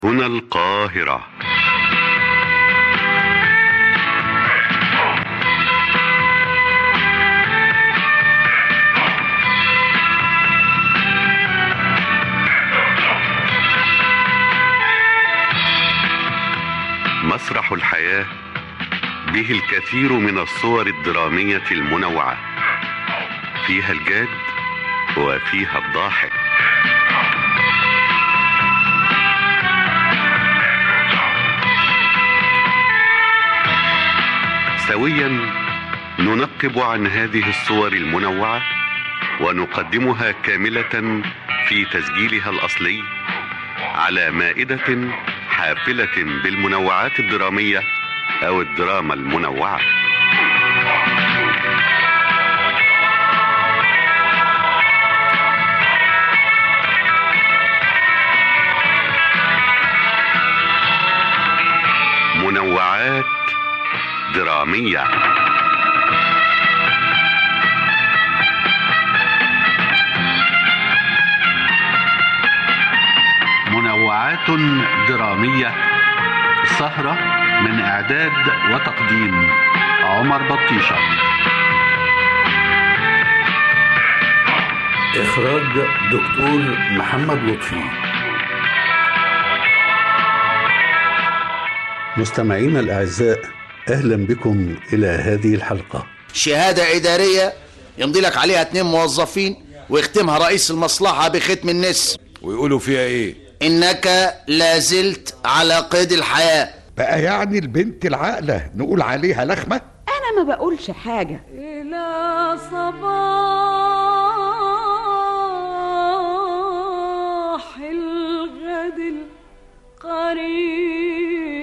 هنا القاهرة. مسرح الحياة به الكثير من الصور الدرامية المنوعة، فيها الجاد وفيها الضاحك. سويا ننقب عن هذه الصور المنوعة ونقدمها كاملة في تسجيلها الأصلي على مائدة حافلة بالمنوعات الدرامية أو الدراما المنوعة. منوعات درامية. منوعات درامية، سهرة من إعداد وتقديم عمر بطيشة، إخراج دكتور محمد لطفي. مستمعينا الأعزاء، أهلا بكم إلى هذه الحلقة. شهادة إدارية يمضي لك عليها 2 موظفين ويختمها رئيس المصلحة بختم النسر، ويقولوا فيها إيه؟ إنك لازلت على قيد الحياة. بقى يعني البنت العاقلة نقول عليها لخمة؟ أنا ما بقولش حاجة. إلى صباح الغد القريب.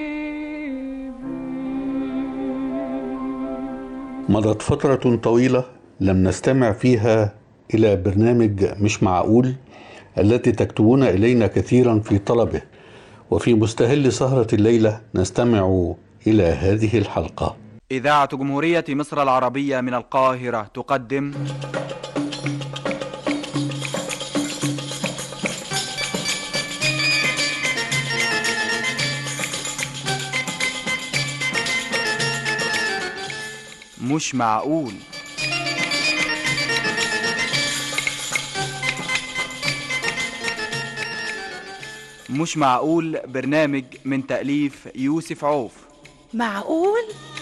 مضت فترة طويلة لم نستمع فيها إلى برنامج مش معقول التي تكتبون إلينا كثيرا في طلبه، وفي مستهل سهرة الليلة نستمع إلى هذه الحلقة. إذاعة جمهورية مصر العربية من القاهرة تقدم مش معقول. مش معقول برنامج من تأليف يوسف عوف. معقول؟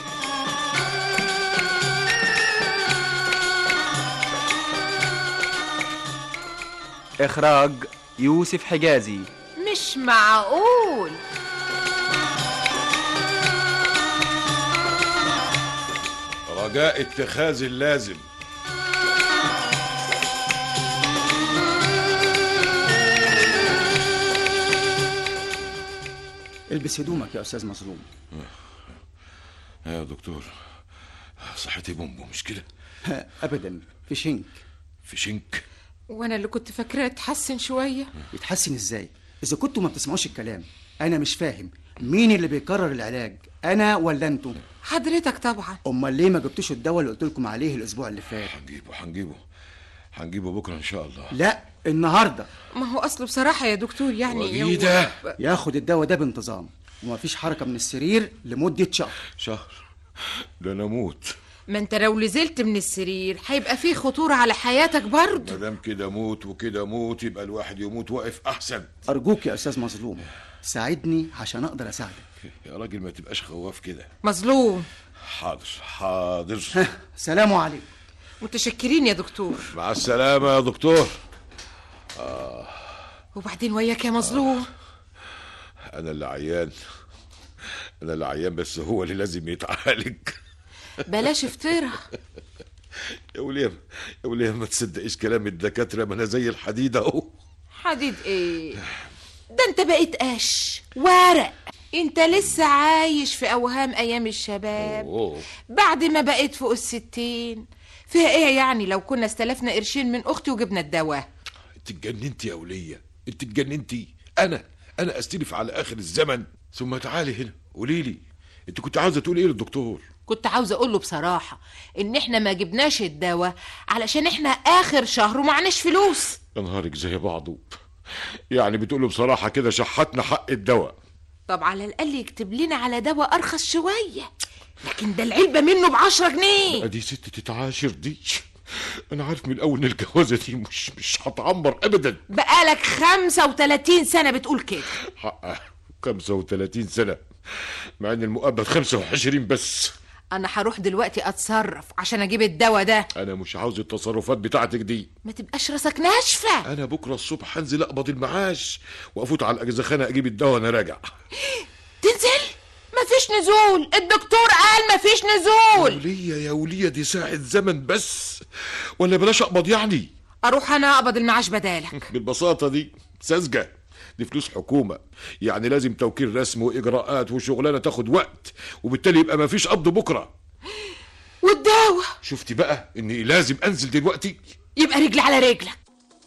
إخراج يوسف حجازي. مش معقول. رجاء اتخاذ اللازم. البس هدومك يا أستاذ مظلوم. يا دكتور، صحتي بومبو مش كده؟ أبدا، في شنك. في شنك؟ وانا اللي كنت فاكراه اتحسن شوية. يتحسن ازاي إذا كنتوا ما بتسمعوش الكلام؟ أنا مش فاهم مين اللي بيكرر العلاج، أنا ولا أنتوا؟ حضرتك طبعا. أمال ليه ما جبتوش الدواء اللي قلت لكم عليه الأسبوع اللي فات؟ هنجيبه بكرة إن شاء الله. لا، النهاردة. ما هو أصله بصراحة يا دكتور يعني وجيدة ياخد الدواء ده بانتظام، ومفيش حركة من السرير لمدة شهر. ده أنا أموت. ما انت لو نزلت من السرير هيبقى فيه خطورة على حياتك برضه. مادام كده موت وكده موت، يبقى الواحد يموت واقف أحسن. أرجوك يا أستاذ مظلوم، ساعدني عشان أقدر أساعدك. يا راجل ما تبقاش خواف كده. مظلوم. حاضر. سلام عليكم. متشكرين يا دكتور. مع السلامة يا دكتور. وبعدين وياك يا مظلوم. أنا اللي عيان بس هو اللي لازم يتعالج. بلاش افترا يا وليه ما تصدقيش كلام الدكاترة، ما أنا زي الحديد أهو. حديد إيه ده؟ أنت بقيت قش ورق. أنت لسه عايش في أوهام أيام الشباب. بعد ما بقيت فوق 60 فيها إيه يعني لو كنا استلفنا قرشين من أختي وجبنا الدواء؟ أنت اتجننتي يا ولية، أنت اتجننتي. أنا أستلف على آخر الزمن؟ ثم تعالي هنا قوليلي، أنت كنت عاوزة تقولي إيه للدكتور؟ كنت عاوزة اقوله بصراحة ان احنا ما جبناش الدواء علشان احنا اخر شهر ومعناش فلوس. يا نهارك زي بعضه. يعني بتقوله بصراحة كده شحتنا حق الدواء. طب على الأقل يكتب لنا على دواء أرخص شوية، لكن ده العلبة منه ب10 جنيه. ادي ست تتعاشر دي، انا عارف من الاول ان الجوازة دي مش هتعمر ابدا. بقالك 35 سنة بتقول كده. حقها 35 سنة، مع ان المؤبد 25 بس. أنا هروح دلوقتي أتصرف عشان أجيب الدواء ده. انا مش عاوز التصرفات بتاعتك دي. ما تبقاش راسك ناشفة. انا بكرة الصبح هنزل اقبض المعاش وافوت على الاجزخانة اجيب الدواء وانا راجع. تنزل؟ مفيش نزول، الدكتور قال مفيش نزول. يا ولية دي ساعة زمن بس، ولا بلاش اقبض يعني؟ اروح انا اقبض المعاش بدالك. بالبساطة دي ساذجة، دي فلوس حكومة، يعني لازم توكيل رسم واجراءات وشغلانة تاخد وقت، وبالتالي يبقى مفيش قبض بكرة. والدواء شفتي بقى اني لازم انزل دلوقتي؟ يبقى رجل على رجلك.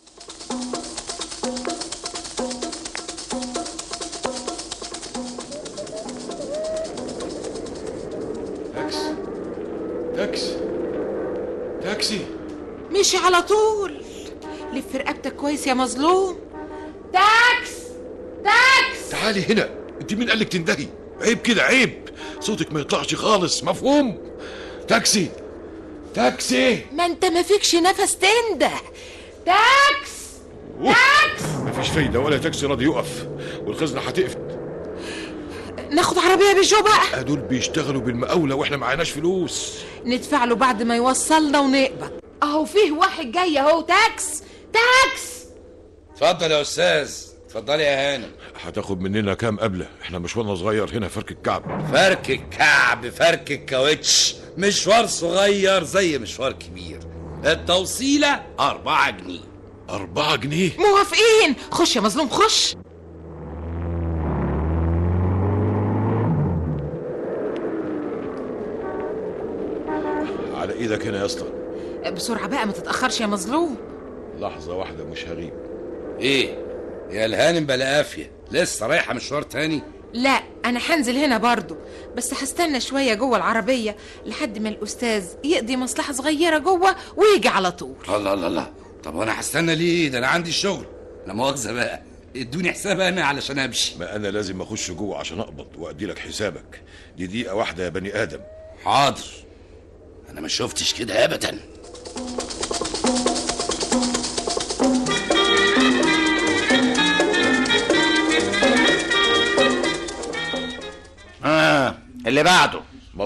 تاكسي مشي على طول. لف رقبتك كويس يا مظلوم. تاكس. تعالي هنا، انت مين قالك تندهي؟ عيب كده، عيب، صوتك ما يطلعش خالص، مفهوم؟ تاكسي. ما انت ما فيكش نفس تنده. تاكس. مفيش فايدة، ولا تاكسي راضي يقف، والخزنة هتقفل. ناخد عربية بيجو بقى. دول بيشتغلوا بالمقاولة واحنا معاناش فلوس. ندفع له بعد ما يوصلنا ونقبض. اهو فيه واحد جاي اهو. تاكس. اتفضل يا استاذ، اتفضلي يا هانم. هتاخد مننا كام قبلة؟ احنا مشوارنا صغير هنا، فرك الكعب. فرك الكعب، فرك الكاوتش، مشوار صغير زي مشوار كبير. التوصيلة 4 جنيه. 4 جنيه؟ موافقين. خش يا مظلوم خش. على ايدك هنا يا اسطى. بسرعة بقى ما تتأخرش يا مظلوم. لحظة واحدة مش هغيب. ايه يا الهانم بلا قافية، لسه رايحة مشوار تاني؟ لا انا هنزل هنا برضو، بس هستنى شوية جوه العربية لحد ما الاستاذ يقضي مصلحة صغيرة جوه ويجي على طول. الله، طب وانا هستنى ليه؟ ده انا عندي الشغل. لا مؤاخذة بقى، ادوني حساب انا علشان امشي. ما انا لازم اخش جوه عشان اقبض وادي لك حسابك. دي دقيقة واحدة يا بني ادم. حاضر، انا ما شفتش كده ابدا. اللي بعده.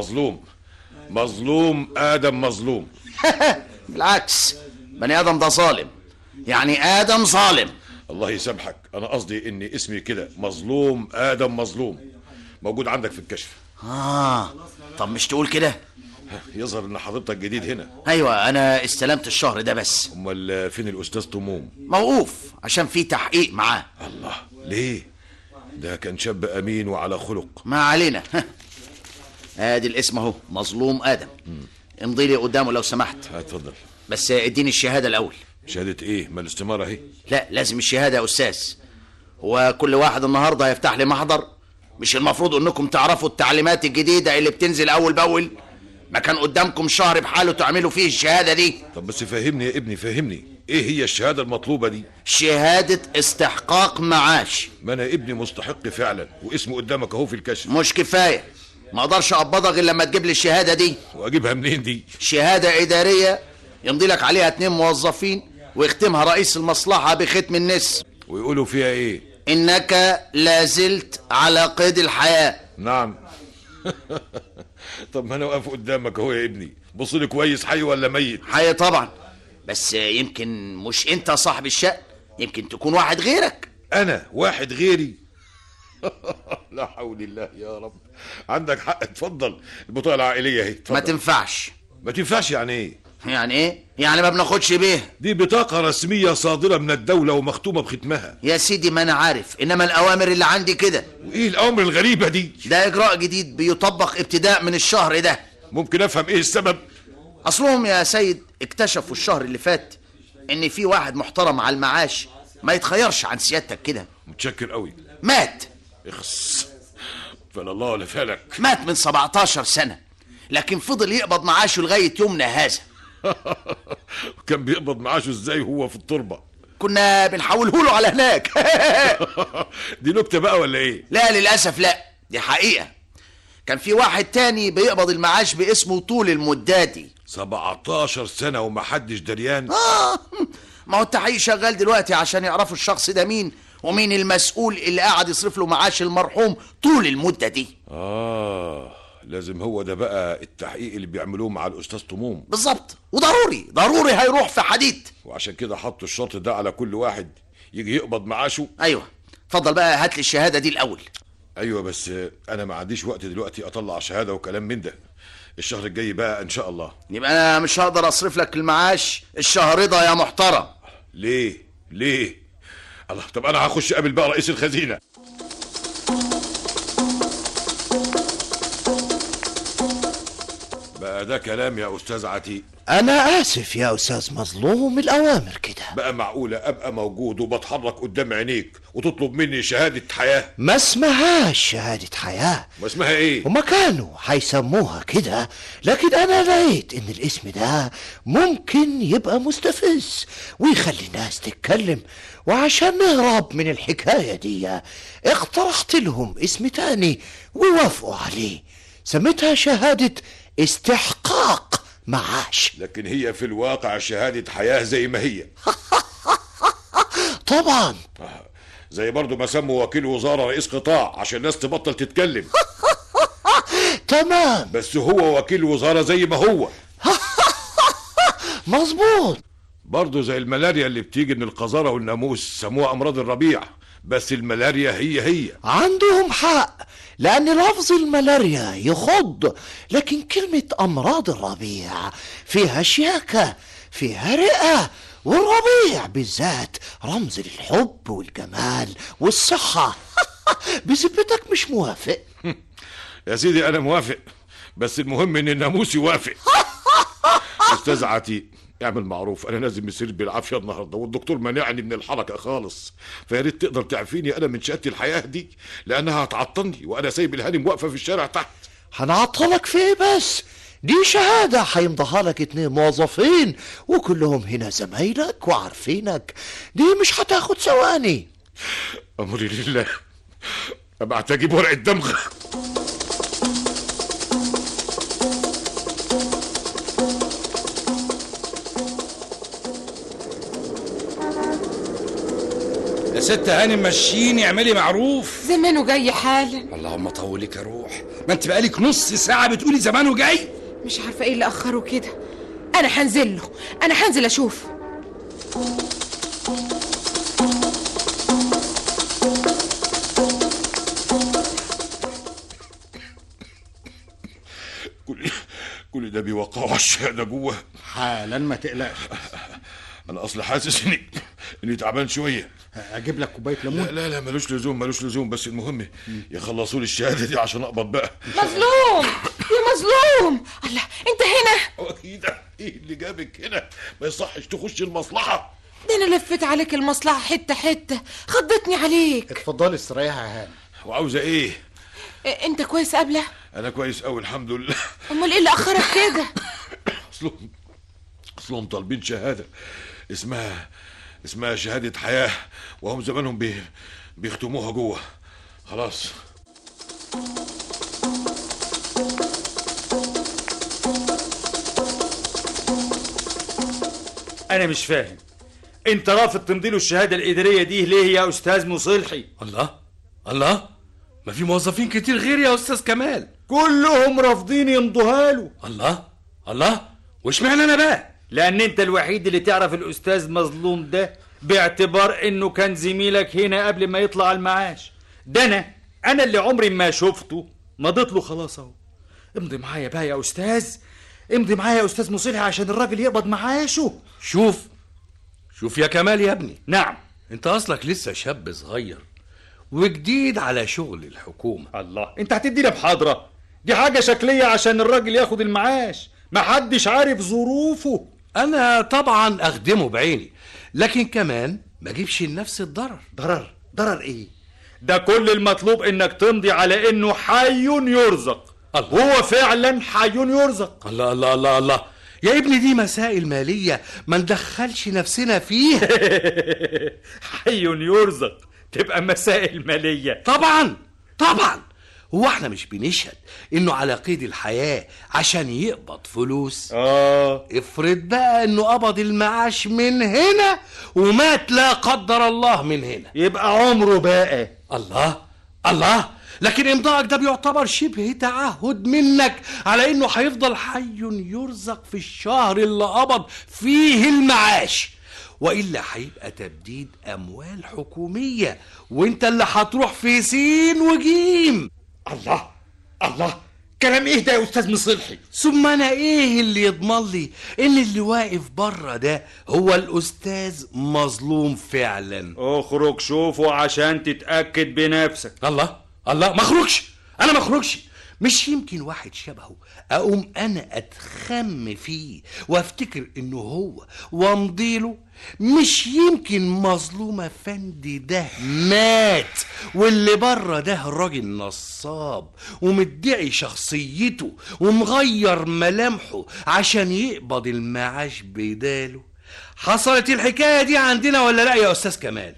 مظلوم ادم مظلوم. بالعكس، بني ادم ده ظالم، يعني ادم ظالم. الله يسامحك، انا قصدي ان اسمي كده مظلوم ادم مظلوم، موجود عندك في الكشف. طب مش تقول كده؟ يظهر ان حضرتك جديد هنا. ايوه انا استلمت الشهر ده بس. امال فين الاستاذ طموم؟ موقوف عشان في تحقيق معاه. الله، ليه؟ ده كان شاب امين وعلى خلق. ما علينا. ادي الاسم اهو، مظلوم ادم. امضي لي قدامه لو سمحت. اتفضل. بس اديني الشهاده الاول. شهاده ايه؟ ما الاستماره اهي. لا لازم الشهاده يا استاذ. هو كل واحد النهارده هيفتح لي محضر؟ مش المفروض انكم تعرفوا التعليمات الجديده اللي بتنزل اول باول؟ ما كان قدامكم شهر بحاله تعملوا فيه الشهاده دي؟ طب بس فهمني يا ابني، فهمني ايه هي الشهاده المطلوبه دي؟ شهاده استحقاق معاش. ما انا ابني مستحق فعلا، واسمه قدامك اهو في الكشف. مش كفايه، ما اقدرش اقبضها غير لما تجيب لي الشهاده دي. واجيبها منين دي؟ شهاده اداريه يمضي لك عليها 2 موظفين ويختمها رئيس المصلحه بختم النسر. ويقولوا فيها ايه؟ انك لازلت على قيد الحياه. نعم. طب ما انا واقف قدامك اهو يا ابني، بص لي كويس، حي ولا ميت؟ حي طبعا، بس يمكن مش انت صاحب الشأن، يمكن تكون واحد غيرك. انا واحد غيري؟ لا حول الله يا رب. عندك حق، اتفضل، البطاقه العائليه اهي. ما تنفعش. ما تنفعش يعني ايه؟ يعني ايه؟ يعني ما بناخدش بيه. دي بطاقه رسميه صادره من الدوله ومختومه بختمها. يا سيدي ما انا عارف، انما الاوامر اللي عندي كده. وايه الاوامر الغريبه دي؟ ده اجراء جديد بيطبق ابتداء من الشهر ده. ممكن افهم ايه السبب؟ اصلهم يا سيد اكتشفوا الشهر اللي فات ان في واحد محترم على المعاش ما يتخيرش عن سيادتك كده. متشكر قوي. مات. اخس، فلا الله ولا فالك. مات من 17 سنة، لكن فضل يقبض معاشه لغاية يومنا هذا. كان بيقبض معاشه ازاي هو في التربة؟ كنا بنحوله له على هناك. دي نكتة بقى ولا ايه؟ لا للأسف لا، دي حقيقة. كان في واحد تاني بيقبض المعاش باسمه طول المدادي. 17 سنة ومحدش دريان. ما هو التحقيق شغال دلوقتي عشان يعرفوا الشخص ده مين ومين المسؤول اللي قاعد يصرف له معاش المرحوم طول المدة دي. لازم هو ده بقى التحقيق اللي بيعملوه مع الأستاذ طموم. بالظبط، وضروري هيروح في حديد. وعشان كده حطوا الشرط ده على كل واحد يجي يقبض معاشه. أيوة، اتفضل بقى هات لي الشهادة دي الأول. أيوة بس أنا ما عنديش وقت دلوقتي أطلع شهادة وكلام من ده. الشهر الجاي بقى إن شاء الله. يبقى أنا مش هقدر أصرف لك المعاش الشهر ده يا محترم. ليه؟ الله، طب أنا هخش قابل بقى رئيس الخزينة. بقى ده كلام يا أستاذ عتيق؟ أنا آسف يا أستاذ مظلوم، الأوامر كده. بقى معقولة أبقى موجود وبتحرك قدام عينيك وتطلب مني شهادة حياة؟ ما اسمهاش شهادة حياة. ما اسمها إيه؟ هما كانوا هيسموها كده، لكن أنا لقيت إن الاسم ده ممكن يبقى مستفز ويخلي الناس تتكلم، وعشان نهرب من الحكاية دي اقترحت لهم اسم تاني ووافقوا عليه. سميتها شهادة استحقاق معاش. لكن هي في الواقع شهادة حياة زي ما هي. طبعا. زي برضو ما سموا وكيل وزارة رئيس قطاع عشان الناس تبطل تتكلم. تمام. بس هو وكيل وزارة زي ما هو. مظبوط. برضو زي الملاريا اللي بتيجي من القذارة والناموس سموها أمراض الربيع، بس الملاريا هي. عندهم حق، لأن لفظ الملاريا يخض، لكن كلمة أمراض الربيع فيها شياكة، فيها رئة، والربيع بالذات رمز للحب والجمال والصحة. بذمتك مش موافق؟ يا سيدي أنا موافق، بس المهم إن الناموس يوافق. أستاذ عتيق، اعمل معروف، انا نازل مسير بالعافيه النهارده والدكتور مانعني من الحركه خالص، فيا ريت تقدر تعفيني انا من شقه الحياه دي لانها هتعطلني وانا سايب الهانم واقفه في الشارع تحت. هنعطلك في ايه بس؟ دي شهاده هيمضيها لك 2 موظفين وكلهم هنا زمايلك وعارفينك، دي مش هتاخد ثواني. امري لله، ابعت اجيب ورقه دمغه. يا ست هانم مشيني، اعملي معروف. زمانه جاي حالا. اللهم طولك يا روح، ما انت بقالك نص ساعة بتقولي زمانه جاي. مش عارفة ايه اللي اخره كده. انا هنزل له، انا هنزل اشوف. كل ده بيوقعوا الشهاده جوه حالا، ما تقلقش. انا اصلا حاسس اني تعبان شويه. اجيب لك كوبايه ليمون؟ لا ملوش لزوم، بس المهم يخلصوا لي الشهاده دي عشان اقبض بقى. مظلوم يا مظلوم. الله، انت هنا؟ اكيد. ايه اللي جابك هنا؟ ما يصحش تخش المصلحه. ده انا لفيت عليك المصلحه حته خضتني عليك. اتفضلي استريحي يا هانم. وعاوزه ايه؟ انت كويس قبله؟ انا كويس قوي الحمد لله. امال ايه اللي اخرك كده؟ اصلهم طالبين شهاده اسمها شهاده حياه، وهم زمانهم بيختموها جوه. خلاص. انا مش فاهم، انت رافض تمضيله الشهاده الاداريه دي ليه يا استاذ مصلحي؟ الله، ما في موظفين كتير غير يا استاذ كمال. كلهم رافضين يمضوها له. الله، وش معنى انا بقى؟ لان انت الوحيد اللي تعرف الاستاذ مظلوم ده، باعتبار انه كان زميلك هنا قبل ما يطلع المعاش. ده انا اللي عمري ما شفته مضيت له. خلاص اهو، امضي معايا بقى يا استاذ، امضي معايا يا استاذ مصلحي عشان الراجل يقبض معاشه. شوف يا كمال يا ابني. نعم. انت اصلك لسه شاب صغير وجديد على شغل الحكومة. الله، انت هتدينا بحضرة؟ دي حاجة شكلية عشان الراجل ياخد المعاش، محدش عارف ظروفه. انا طبعا اخدمه بعيني، لكن كمان ما اجيبش لنفس الضرر. ضرر ايه؟ ده كل المطلوب انك تمضي على انه حي يرزق. الله. هو فعلا حي يرزق. الله، يا ابني دي مسائل مالية ما ندخلش نفسنا فيها. حي يرزق تبقى مسائل مالية؟ طبعا طبعا. هو احنا مش بنشهد انه على قيد الحياة عشان يقبض فلوس؟ افرض بقى انه قبض المعاش من هنا ومات لا قدر الله من هنا، يبقى عمره بقى. الله، لكن امضائك ده بيعتبر شبه تعهد منك على انه هيفضل حي يرزق في الشهر اللي قبض فيه المعاش، وإلا هيبقى تبديد أموال حكومية وانت اللي هتروح في سين وجيم. الله، كلام ايه ده يا استاذ مصلحي؟ ثم انا ايه اللي يضمن لي ان اللي واقف بره ده هو الاستاذ مظلوم فعلا؟ اخرج شوفه عشان تتأكد بنفسك. الله، ما اخرجش، انا ما اخرجش. مش يمكن واحد شبهه اقوم انا اتخم فيه وافتكر انه هو وامضيله؟ مش يمكن مظلوم افندي ده مات واللي بره ده راجل نصاب ومدعي شخصيته ومغير ملامحه عشان يقبض المعاش بداله؟ حصلت الحكاية دي عندنا ولا لا يا استاذ كمال؟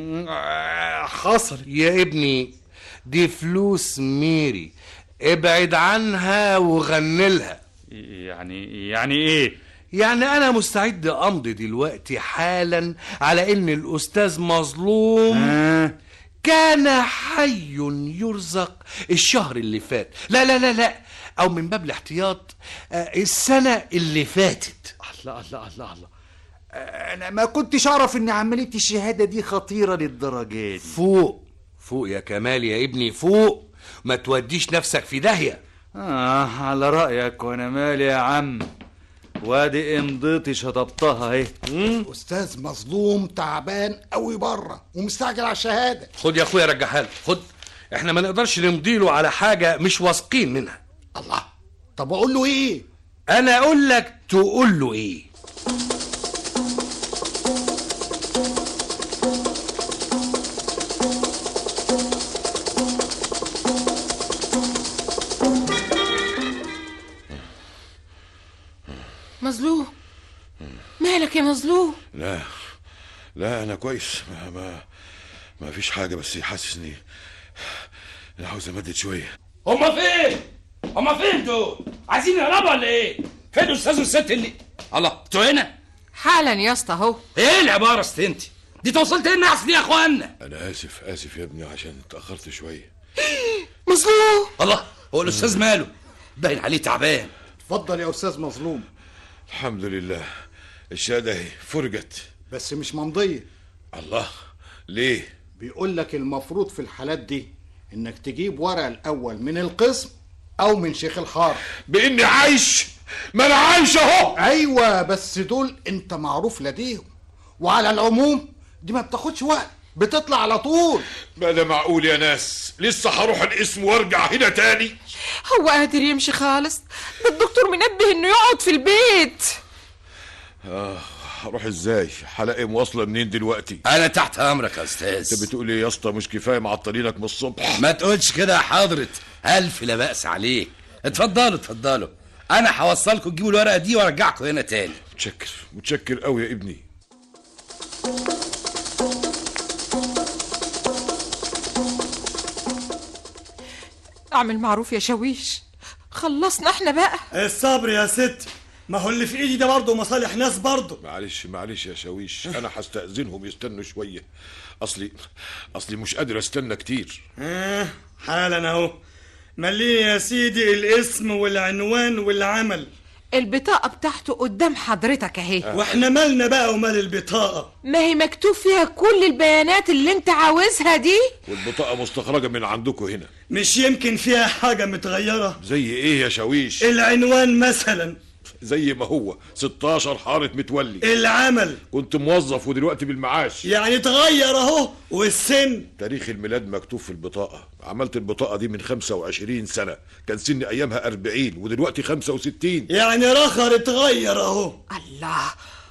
حصل يا ابني، دي فلوس ميري، ابعد عنها وغنلها. يعني ايه؟ يعني انا مستعد امضي دلوقتي حالا على ان الاستاذ مظلوم كان حي يرزق الشهر اللي فات، لا او من باب الاحتياط السنة اللي فاتت. الله، انا ما كنتش اعرف ان عملية الشهادة دي خطيرة للدرجة دي. فوق يا كمال يا ابني، فوق، ما توديش نفسك في داهية. على رأيك، وانا مالي يا عم، وادي امضيتي شطبتها اهي. استاذ مظلوم تعبان قوي بره ومستعجل على الشهاده. خد يا اخويا رجعها له، خد. احنا ما نقدرش نمضيله على حاجه مش واثقين منها. الله، طب اقول له ايه؟ انا اقول لك تقول له ايه. مظلوم، مالك يا مظلوم؟ لا انا كويس، ما فيش حاجه، بس حاسس اني عاوز امدد شويه. هما فين دول؟ عايزين يهربوا ولا ايه؟ فين الاستاذ والست اللي الله انتوا هنا حالا يا اسطى اهو. ايه العباره استنتي دي؟ توصلت لنا احسن يا اخوانا. انا اسف يا ابني عشان اتاخرت شويه. مظلوم، الله، هو الاستاذ ماله؟ باين عليه تعبان. اتفضل يا استاذ مظلوم. الحمد لله، الشهاده اهي فرجت بس مش ممضيه. الله، ليه؟ بيقول لك المفروض في الحالات دي انك تجيب ورق الاول من القسم او من شيخ الحاره. باني عايش؟ ما انا عايش اهو. ايوه، بس دول انت معروف لديهم، وعلى العموم دي ما بتاخدش وقت، بتطلع على طول. ما ده معقول يا ناس؟ لسه هروح القسم وارجع هنا تاني؟ هو قادر يمشي خالص؟ ده الدكتور منبه انه يقعد في البيت. هروح ازاي؟ هلاقي مواصله منين دلوقتي؟ انا تحت امرك يا استاذ. انت بتقول ايه يا اسطى؟ مش كفايه معطلينك من الصبح؟ ما تقولش كده يا حضرة، الف لا بأس عليك. اتفضلوا، انا هوصلكم تجيبوا الورقه دي وارجعكم هنا تاني. متشكر قوي يا ابني. اعمل معروف يا شويش، خلصنا احنا بقى. الصبر يا ستي، ما هو اللي في ايدي ده برضه مصالح ناس برضه. معلش يا شويش، انا هستأذنهم يستنوا شويه. اصلي مش قادر استنى كتير. حالا اهو. مليه يا سيدي الاسم والعنوان والعمل. البطاقة بتاعته قدام حضرتك اهي. واحنا مالنا بقى ومال البطاقة؟ ما هي مكتوب فيها كل البيانات اللي انت عاوزها دي. والبطاقة مستخرجة من عندكم هنا. مش يمكن فيها حاجة متغيرة؟ زي ايه يا شويش؟ العنوان مثلا زي ما هو 16 حارة متولي. العمل كنت موظف ودلوقتي بالمعاش، يعني اتغير اهو. والسن، تاريخ الميلاد مكتوب في البطاقة. عملت البطاقة دي من 25 سنة، كان سني ايامها 40 ودلوقتي 65. يعني رخر اتغير اهو. الله،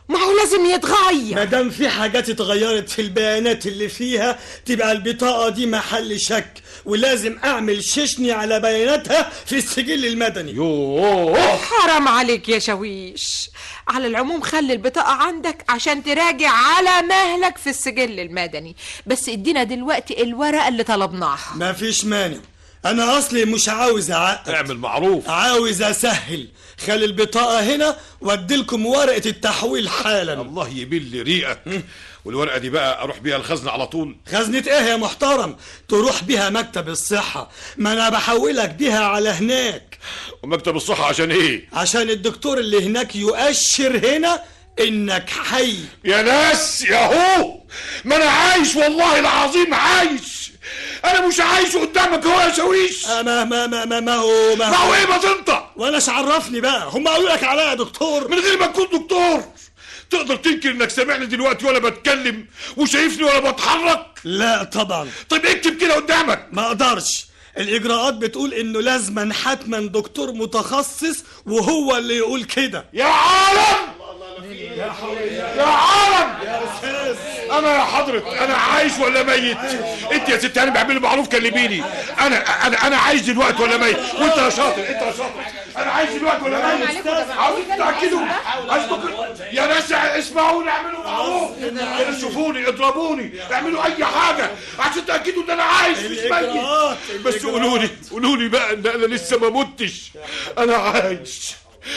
ما هو لازم يتغير. ما دام في حاجات اتغيرت في البيانات اللي فيها تبقى البطاقة دي محل شك، ولازم اعمل ششني على بياناتها في السجل المدني. يوه حرام عليك يا شويش. على العموم خلي البطاقة عندك عشان تراجع على مهلك في السجل المدني، بس ادينا دلوقتي الورقة اللي طلبناها. ما فيش مانع، انا اصلي مش عاوز اعقد، اعمل معروف، عاوز اسهل. خلي البطاقة هنا واديلكم ورقة التحويل حالا. الله يبل ريقك. والورقة دي بقى اروح بيها الخزنة على طول؟ خزنة ايه يا محترم؟ تروح بيها مكتب الصحة، ما انا بحولك بيها على هناك. ومكتب الصحة عشان ايه؟ عشان الدكتور اللي هناك يؤشر هنا انك حي. يا ناس يا هو، ما انا عايش والله العظيم عايش. انا مش عايش قدامك هو يا شويش. ما هو ايه ما تنطق. وانا عرفني بقى، هم قالوا لك عليا يا دكتور. من غير ما تكون دكتور تقدر تنكر انك سامعني دلوقتي ولا بتكلم وشايفني ولا بتحرك؟ لا طبعا. طيب اكتب كده قدامك. ما اقدرش، الاجراءات بتقول انه لازما حتما دكتور متخصص وهو اللي يقول كده. يا عالم يا عالم انا يا حضرة، انا عايش ولا ميت؟ انت يا ست هاني بعمل معروف كلميني. انا عايش دلوقتي ولا ميت؟ وانت يا شاطر، انت يا شاطر، انا عايش دلوقتي ولا ميت؟ عاوزين تتاكدوا. يا ناس اسمعوني، اعملوا معروف، شوفوني، اضربوني، اعملوا اي حاجه عشان تاكدوا ان انا عايش مش ميت. بس قولوا لي بقى ان انا لسه ما متش. انا عايش.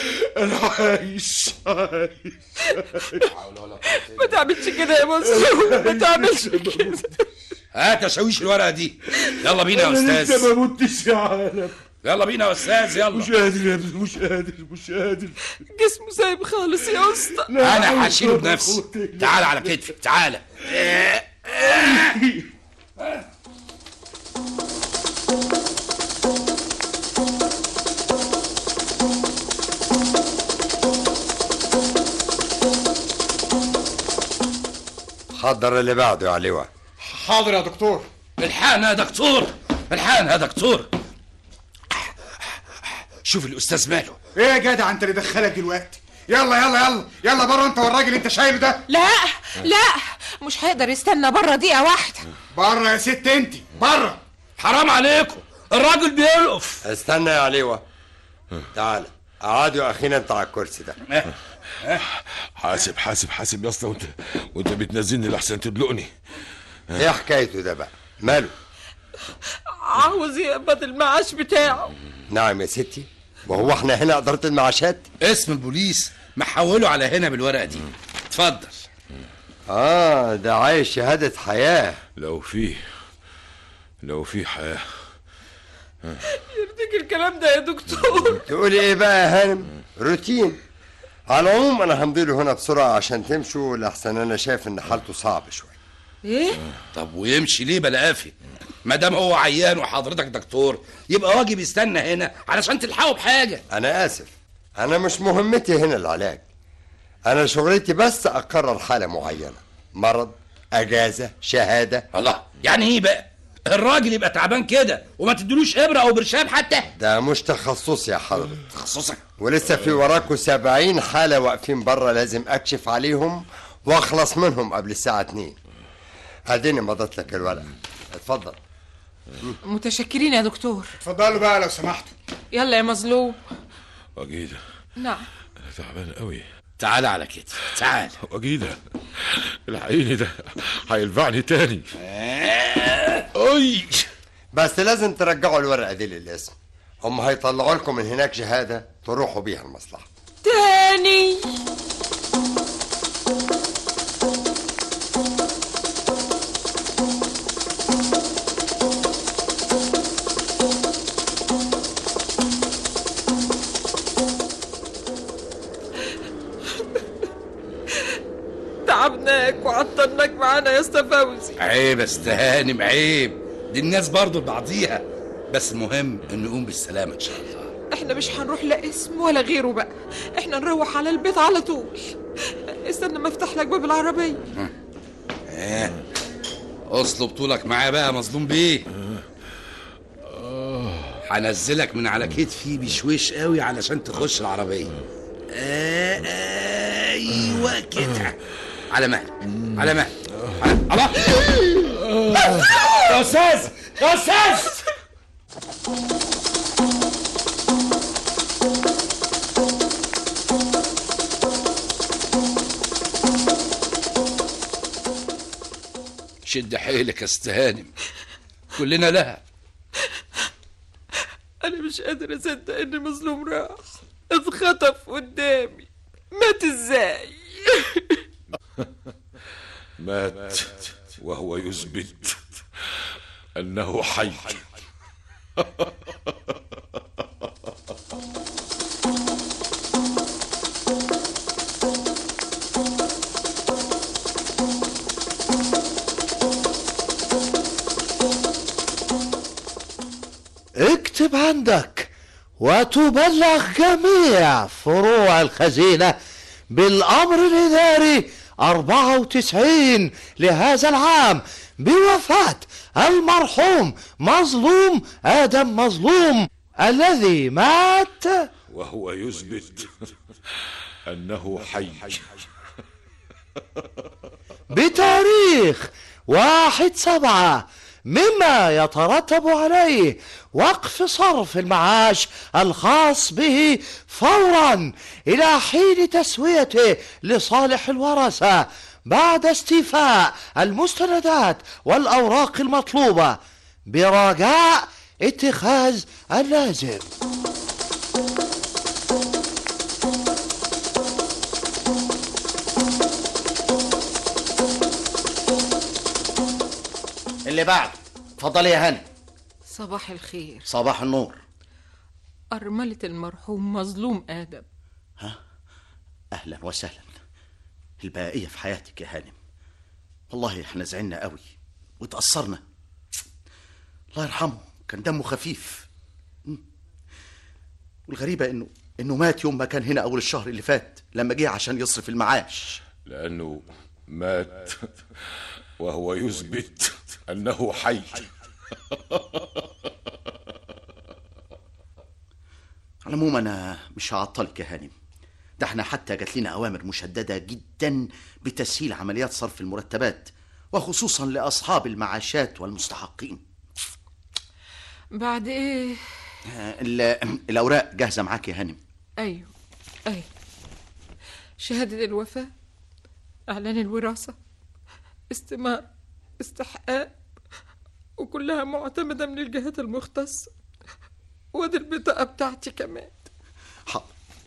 ما تعملش كده يا منصور، ما تعملش كده. هات يا شويش الورقة دي. يلا بينا يا أستاذ. أنا لسه ما متش يا عالم. يلا بينا يا أستاذ يلا. مش قادر يا ابني، مش قادر. جسمه سايب خالص يا اسطى. أنا هشيله بنفسي. تعال على كتفي، تعال. حضر اللي بعده يا لواء. حاضر يا دكتور. الحقنا يا دكتور، الحقنا يا دكتور. شوف الأستاذ ماله. ايه يا جدع انت اللي دخلك دلوقتي؟ يلا بره انت والراجل انت شايله ده. لا مش هيقدر يستنى بره دقيقة واحدة. بره يا ست انت، بره. حرام عليكم، الراجل بيلقف. استنى يا لواء، تعال قعد يا اخينا انت على الكرسي ده. حاسب يا اسطى، وانت بتنزلني لحسن تدلقني. ايه حكايته ده بقى؟ ماله؟ عاوز يقبض المعاش بتاعه. نعم يا ستي، وهو احنا هنا إدارة المعاشات؟ اسم البوليس محوله على هنا بالورقة دي. اتفضل. ده عايز شهادة حياة. لو في حياة. يرضيك الكلام ده يا دكتور؟ تقولي ايه بقى يا هانم؟ روتين. على العموم انا همضيله هنا بسرعة عشان تمشوا، لحسن انا شايف ان حالته صعب شوية. ايه؟ طب ويمشي ليه بلقافي؟ ما دام هو عيان وحضرتك دكتور يبقى واجب يستنى هنا علشان تلحقوا بحاجة. انا اسف، انا مش مهمتي هنا العلاج، انا شغلتي بس اقرر حالة معينة، مرض، اجازة، شهادة. الله، يعني ايه بقى؟ الراجل يبقى تعبان كده وما تدلوش ابره او برشام حتى؟ ده مش تخصصي يا حضرتك. تخصصك؟ ولسه في وراكوا 70 حالة واقفين بره لازم اكشف عليهم واخلص منهم قبل الساعة 2. اديني مضيت لك الورقة، اتفضل. متشكرين يا دكتور. اتفضلوا بقى لو سمحتوا. يلا يا مظلوم. وجيدة. نعم. انا تعبان قوي. تعال على كده، تعال. وجيدة، العيني ده هيلفعني تاني. اي بس لازم ترجعوا الورقة دي للاسم، هم هيطلعوا لكم من هناك شهادة تروحوا بيها المصلحة تاني. تعبناك وعطلناك معانا يا اسطى فوزي. عيب استهانم، عيب، دي الناس برضو لبعضيها، بس المهم ان نقوم بالسلامة ان شاء الله. احنا مش هنروح لا اسم ولا غيره بقى، احنا نروح على البيت على طول. استنى ما افتح لك باب العربية. اصلب طولك معايا بقى مظلوم بيه. هنزلك من على كتفي بشويش قوي علشان تخش العربية. ايوه كده. على مهلك على مهلك. الله يا استاذ يا استاذ. شد حيلك يا استهانم، كلنا لها. انا مش قادر اصدق ان مظلوم راح اتخطف قدامي. مات ازاي؟ مات وهو يثبت أنه حي. اكتب عندك وتبلغ جميع فروع الخزينة بالأمر الإداري 94 لهذا العام بوفاة المرحوم مظلوم آدم مظلوم الذي مات وهو يثبت أنه حي بتاريخ 1/7، مما يترتب عليه وقف صرف المعاش الخاص به فورا إلى حين تسويته لصالح الورثة بعد استيفاء المستندات والأوراق المطلوبة برجاء اتخاذ اللازم. اللي بعد. اتفضلي يا هاني. صباح الخير. صباح النور. أرملة المرحوم مظلوم آدم. أهلا وسهلا. الباقية في حياتك يا هانم. والله احنا زعلنا قوي وتأثرنا. الله يرحمه كان دمه خفيف. والغريبة انه مات يوم ما كان هنا اول الشهر اللي فات لما جه عشان يصرف المعاش. لأنه مات وهو يثبت أنه حي. على العموم أنا مش هعطلك يا هانم. ده احنا حتى جات لنا أوامر مشددة جدا بتسهيل عمليات صرف المرتبات وخصوصا لأصحاب المعاشات والمستحقين. بعد ايه؟ الأوراق جاهزة معاك يا هانم. أيوه شهادة الوفاة، إعلان الوراثة، استمار، استحقاق، وكلها معتمدة من الجهات المختصة. وادي البطاقة بتاعتي كمان. حاضر.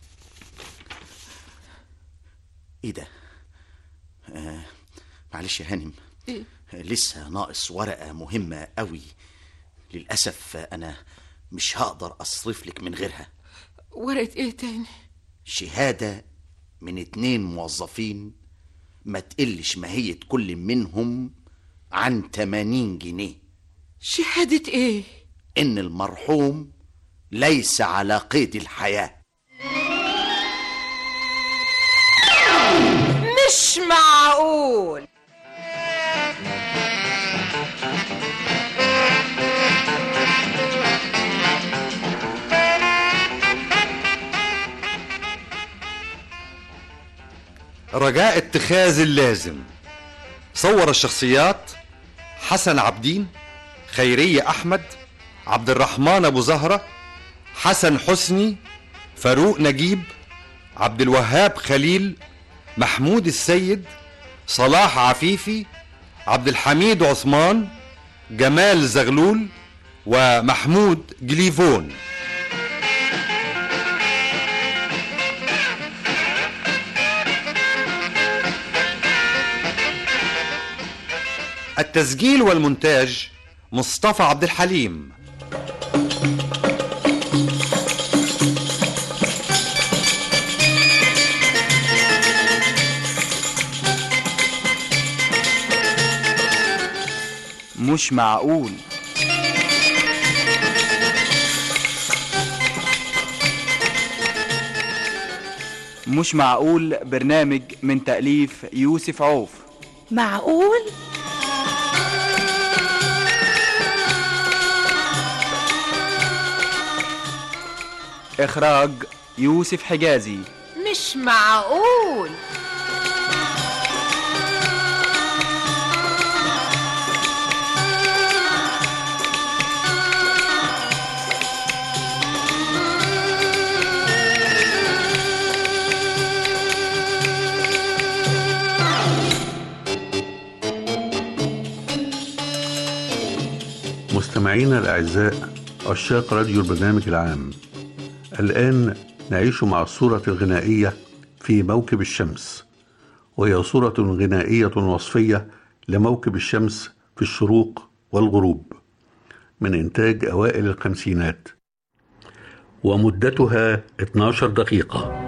ايه ده؟ معلش يا هانم. إيه؟ لسه ناقص ورقة مهمة قوي. للأسف أنا مش هقدر أصرف لك من غيرها. ورقة ايه تاني؟ شهادة من 2 موظفين ما تقلش ماهية كل منهم عن 80 جنيه. شهادة ايه؟ إن المرحوم ليس على قيد الحياة. مش معقول. رجاء اتخاذ اللازم. صور الشخصيات: حسن عبدين، خيرية أحمد، عبد الرحمن أبو زهرة، حسن حسني، فاروق نجيب، عبد الوهاب خليل، محمود السيد، صلاح عفيفي، عبد الحميد عثمان، جمال زغلول، ومحمود جليفون. التسجيل والمونتاج مصطفى عبد الحليم. مش معقول. مش معقول برنامج من تأليف يوسف عوف. معقول؟ إخراج يوسف حجازي. مش معقول. مستمعينا الأعزاء عشاق راديو البرنامج العام، الآن نعيش مع الصورة الغنائية في موكب الشمس، وهي صورة غنائية وصفية لموكب الشمس في الشروق والغروب من إنتاج أوائل الخمسينات، ومدتها 12 دقيقة.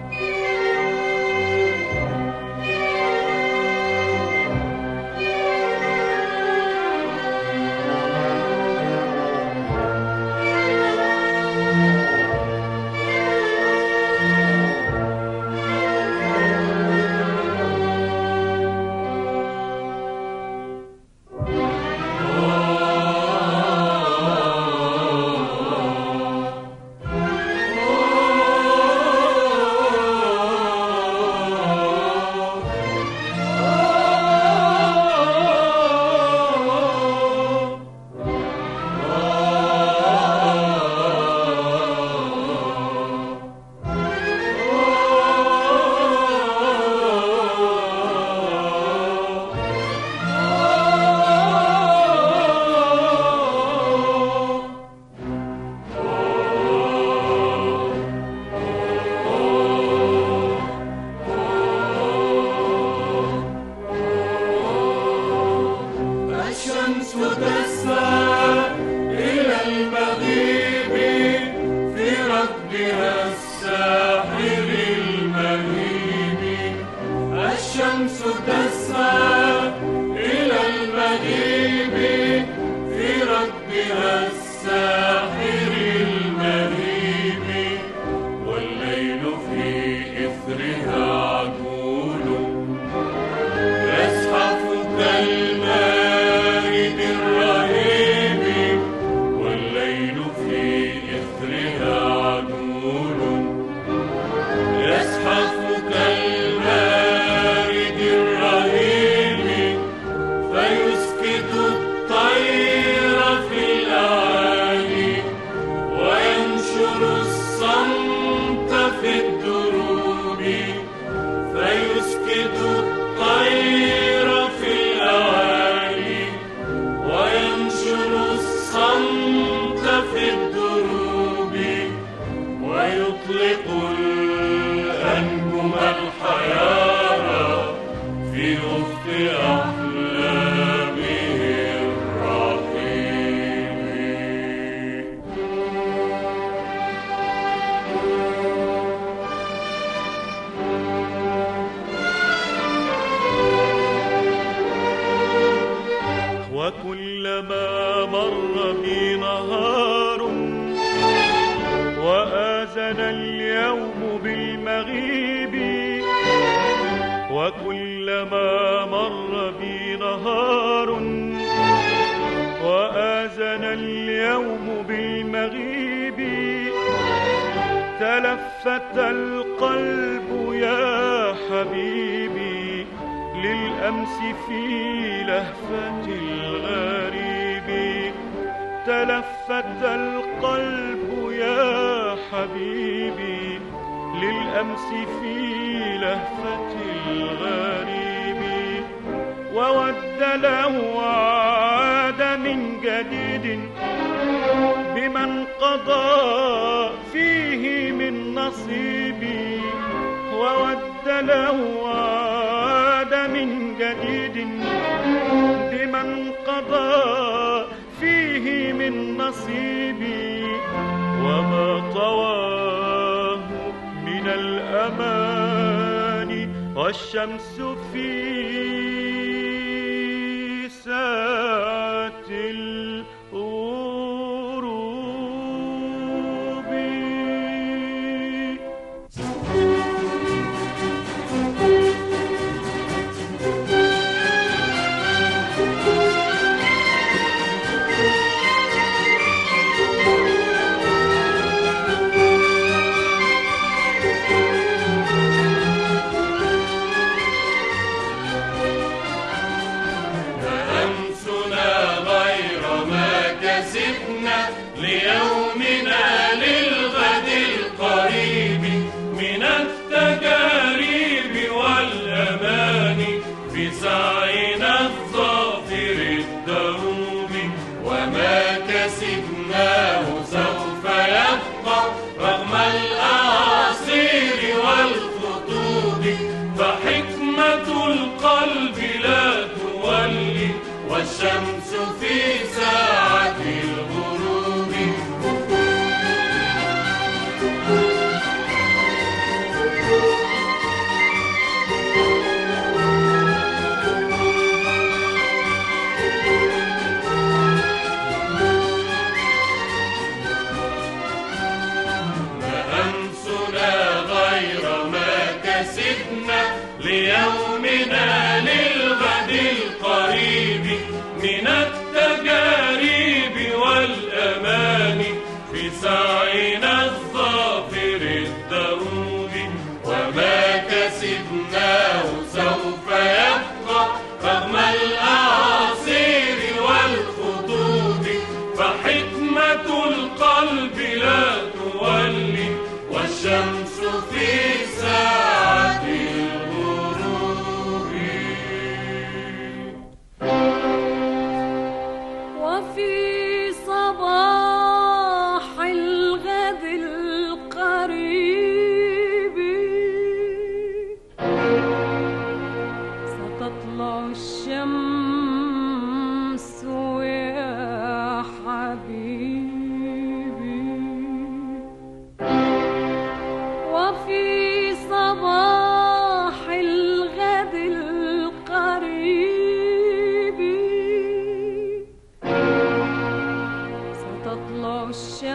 وكلما مر بي نهار وآذن اليوم بالمغيب، وكلما مر بي نهار وآذن اليوم بالمغيب، تلفت القلب يا حبيبي للأمس في لهفة الغريب، تلفت القلب يا حبيبي للأمس في لهفة الغريب، وود لو عاد من جديد بمن قضى فيه من نصيبي، وود لو عاد من جديد بمن قضى فيه من نصيبي، وما طواه من الأمان والشمس في ساعة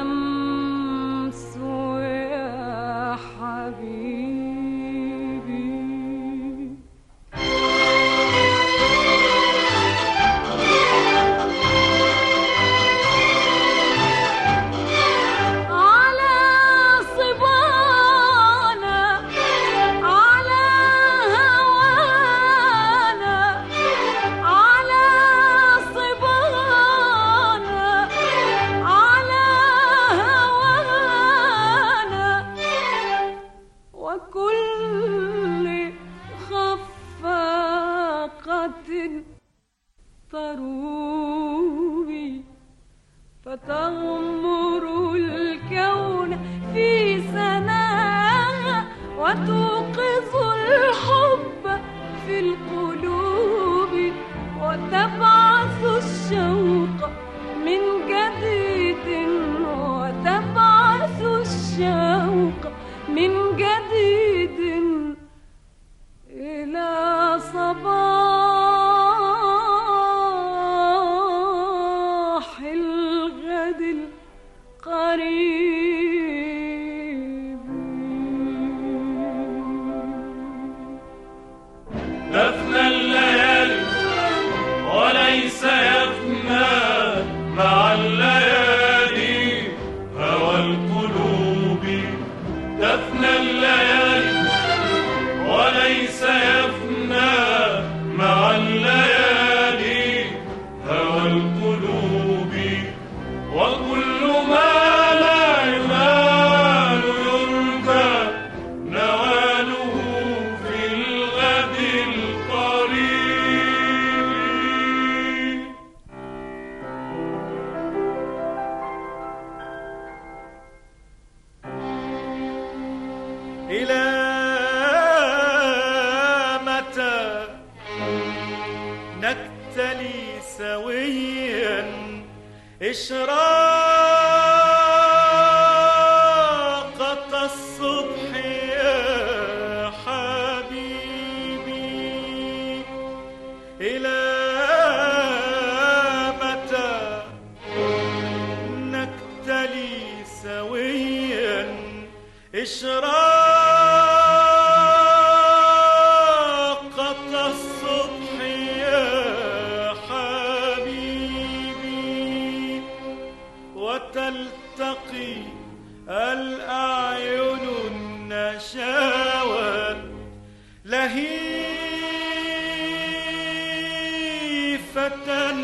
الشمس يا حبيبي. على صبانا على هوانا على صبانا على هوانا وكل خفاقة تروي فتغمر الكون في سناها وتوقظ الحب في القلوب وتبعث الشوق من جديد وتبعث الشوق من جديد إلى صباح الغد القريب. تفنى الليالي وليس يفنى مع الليالي هوى القلوب. تفنى الليالي وليس يفنى مع الليالي هوى القلوب وكل ما لا ينال يرجى نواله في الغد القريب. إلى متى نكتلي سويا إشراقة الصبح يا حبيبي. إلى متى نكتلي سويا إشراقة الصبح يا حبيبي وتلتقي الأعين النشاوى لهيفة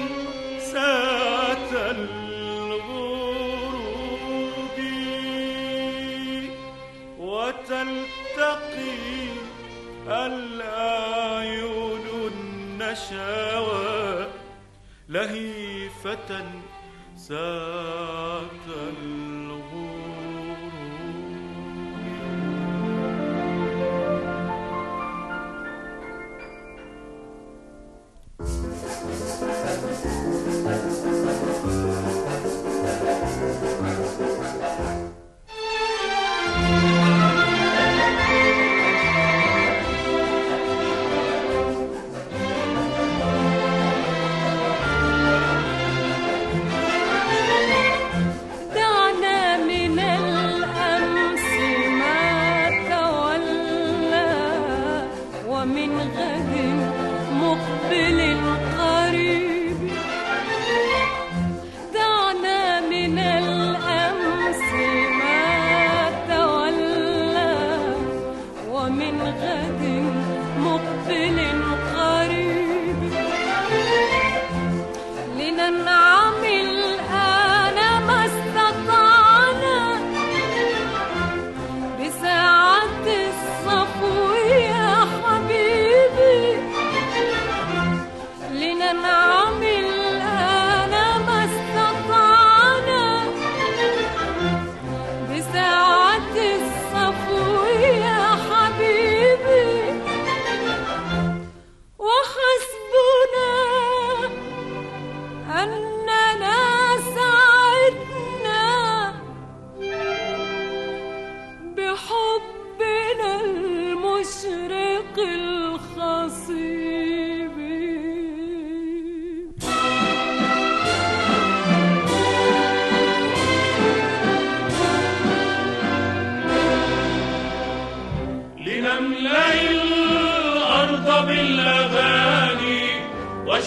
ساعة الغروب وتلتقي الأعين النشاوى لهيفة ساعة الغروب. دعنا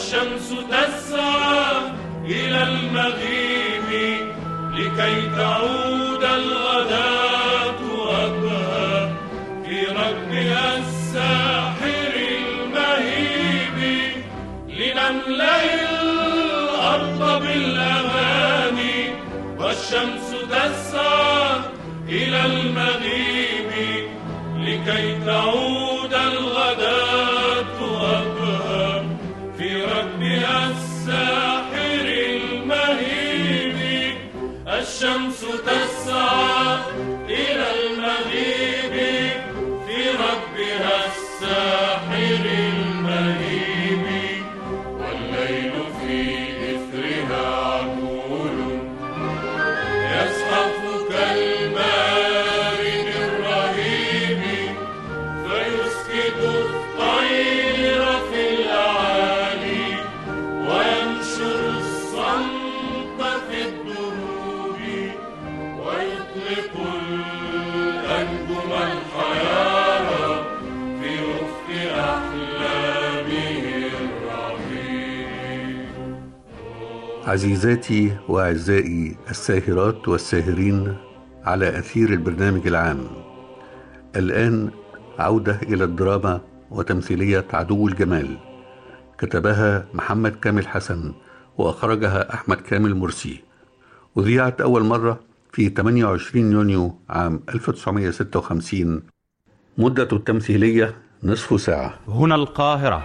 والشمس تسعى إلى المغيب لكي تعود الغداة أبهى في ركبها الساحر المهيب لنملأ الأرض بالأغاني والشمس تسعى إلى المغيب لكي تعود الغداة أبهى في ركبها الساحر المهيب الشمس تسعى إلى المغيب في ركبها الساحر المهيب والليل في إثرها عقول يزحف كالبارد الرهيب فيسكت الطير في الأعالي وينشر الصمت في الدروب ويطلق الأنجم الحيارى في أفق أحلامه الرهيب. عزيزاتي وأعزائي الساهرات والساهرين على أثير البرنامج العام، الآن عودة إلى الدراما وتمثيلية عدو الجمال، كتبها محمد كامل حسن وأخرجها أحمد كامل مرسي، وذيعت أول مرة في 28 يونيو عام 1956. مدة التمثيلية نصف ساعة. هنا القاهرة.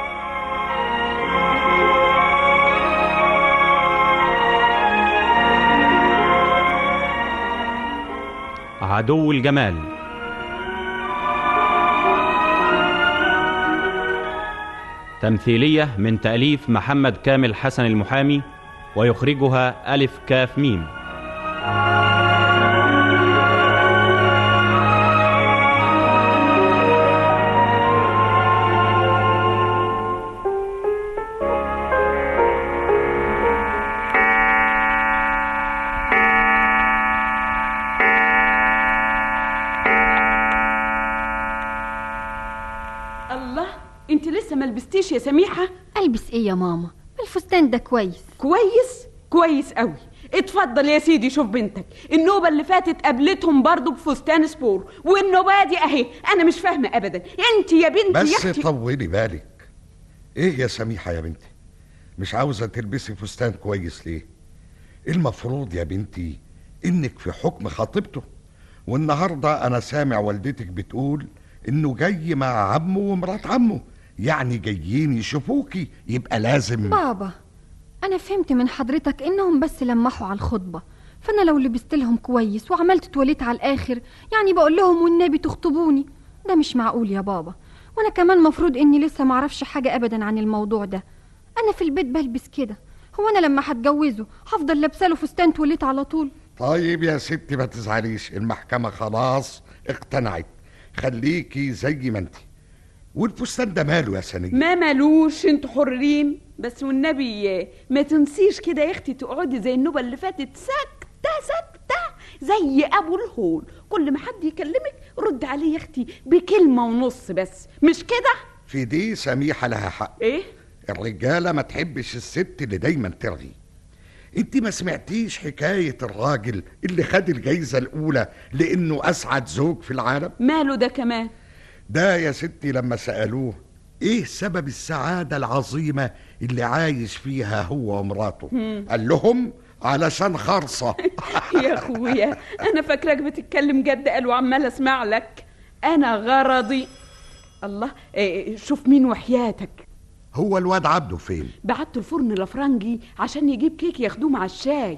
عدو الجمال، تمثيلية من تأليف محمد كامل حسن المحامي، ويخرجها ألف كاف ميم. انت لسه ما لبستيش يا سميحة؟ البس ايه يا ماما؟ الفستان ده كويس. كويس قوي. اتفضل يا سيدي، شوف بنتك النوبة اللي فاتت قابلتهم برضو بفستان سبور، والنوبة دي اهي. انا مش فاهمة ابدا. انت يا بنتي بس يا اختي طولي بالك. ايه يا سميحة يا بنتي، مش عاوزة تلبسي فستان كويس ليه؟ المفروض يا بنتي انك في حكم خطيبته، والنهاردة انا سامع والدتك بتقول انه جاي مع عمه ومرات عمه، يعني جايين يشوفوكي، يبقى لازم. بابا انا فهمت من حضرتك انهم بس لمحوا على الخطبة، فانا لو لبست لهم كويس وعملت تواليت على الاخر يعني بقول لهم والنبي تخطبوني، ده مش معقول يا بابا. وانا كمان مفروض اني لسه معرفش حاجة ابدا عن الموضوع ده. انا في البيت بلبس كده، هو انا لما هتجوزه هفضل لابساله فستان تواليت على طول؟ طيب يا ستي ما تزعليش، المحكمة خلاص اقتنعت، خليكي زي ما انتي. والفستان ده ماله يا سنية؟ ما مالوش، انتوا حرين. بس والنبي ما تنسيش كده يا اختي تقعدي زي النوبة اللي فاتت ساكتة زي ابو الهول، كل ما حد يكلمك رد عليه يا اختي بكلمة ونص بس، مش كده؟ في دي سميحة لها حق. ايه؟ الرجالة ما تحبش الست اللي دايما ترغي. انت ما سمعتيش حكاية الراجل اللي خد الجايزة الأولى لأنه أسعد زوج في العالم؟ ماله ده كمان؟ ده يا ستي لما سألوه ايه سبب السعادة العظيمة اللي عايش فيها هو ومراته، قال لهم علشان خرصة. يا اخويا انا فاكراك بتتكلم جد، قالوا عمال اسمع لك. انا غرضي الله شوف مين وحياتك. هو الواد عبده فين؟ بعته الفرن الافرنجي عشان يجيب كيك ياخدوه مع الشاي.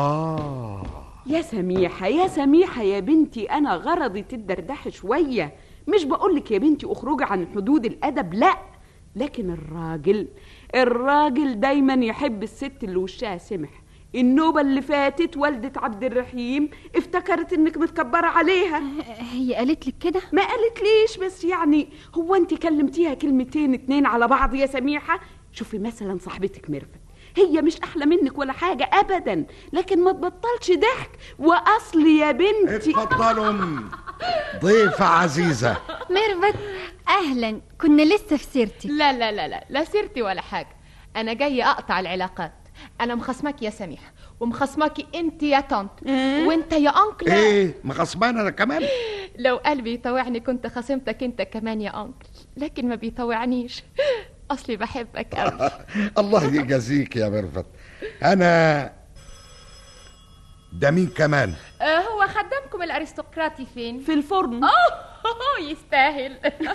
يا سميحة يا بنتي، انا غرضي تدردحي شوية، مش بقولك يا بنتي اخرجي عن حدود الادب، لا، لكن الراجل دايما يحب الست اللي وشها سمح. النوبة اللي فاتت والدة عبد الرحيم افتكرت انك متكبرة عليها. هي قالت لك كده؟ ما قالت ليش، بس يعني هو انت كلمتيها كلمتين اتنين على بعض يا سميحة؟ شوفي مثلا صاحبتك ميرفت، هي مش احلى منك ولا حاجة ابدا، لكن ما تبطلش ضحك. واصل يا بنتي اتفضلوا ضيفة عزيزة. ميرفت اهلا، كنا لسه في سيرتي. لا لا لا لا لا سيرتي ولا حاجة، انا جايه اقطع العلاقات. انا مخصماك يا سميحه، ومخصماكي انت يا طنط، وانت يا انكل. ايه مخصمان انا كمان؟ لو قلبي يطوعني كنت خصمتك انت كمان يا انكل، لكن ما بيطوعنيش. اصلي بحبك قوي. الله يجازيك يا ميرفت. انا ده مين كمان؟ هو خدامكم الارستقراطي فين؟ في الفرن. يستاهل.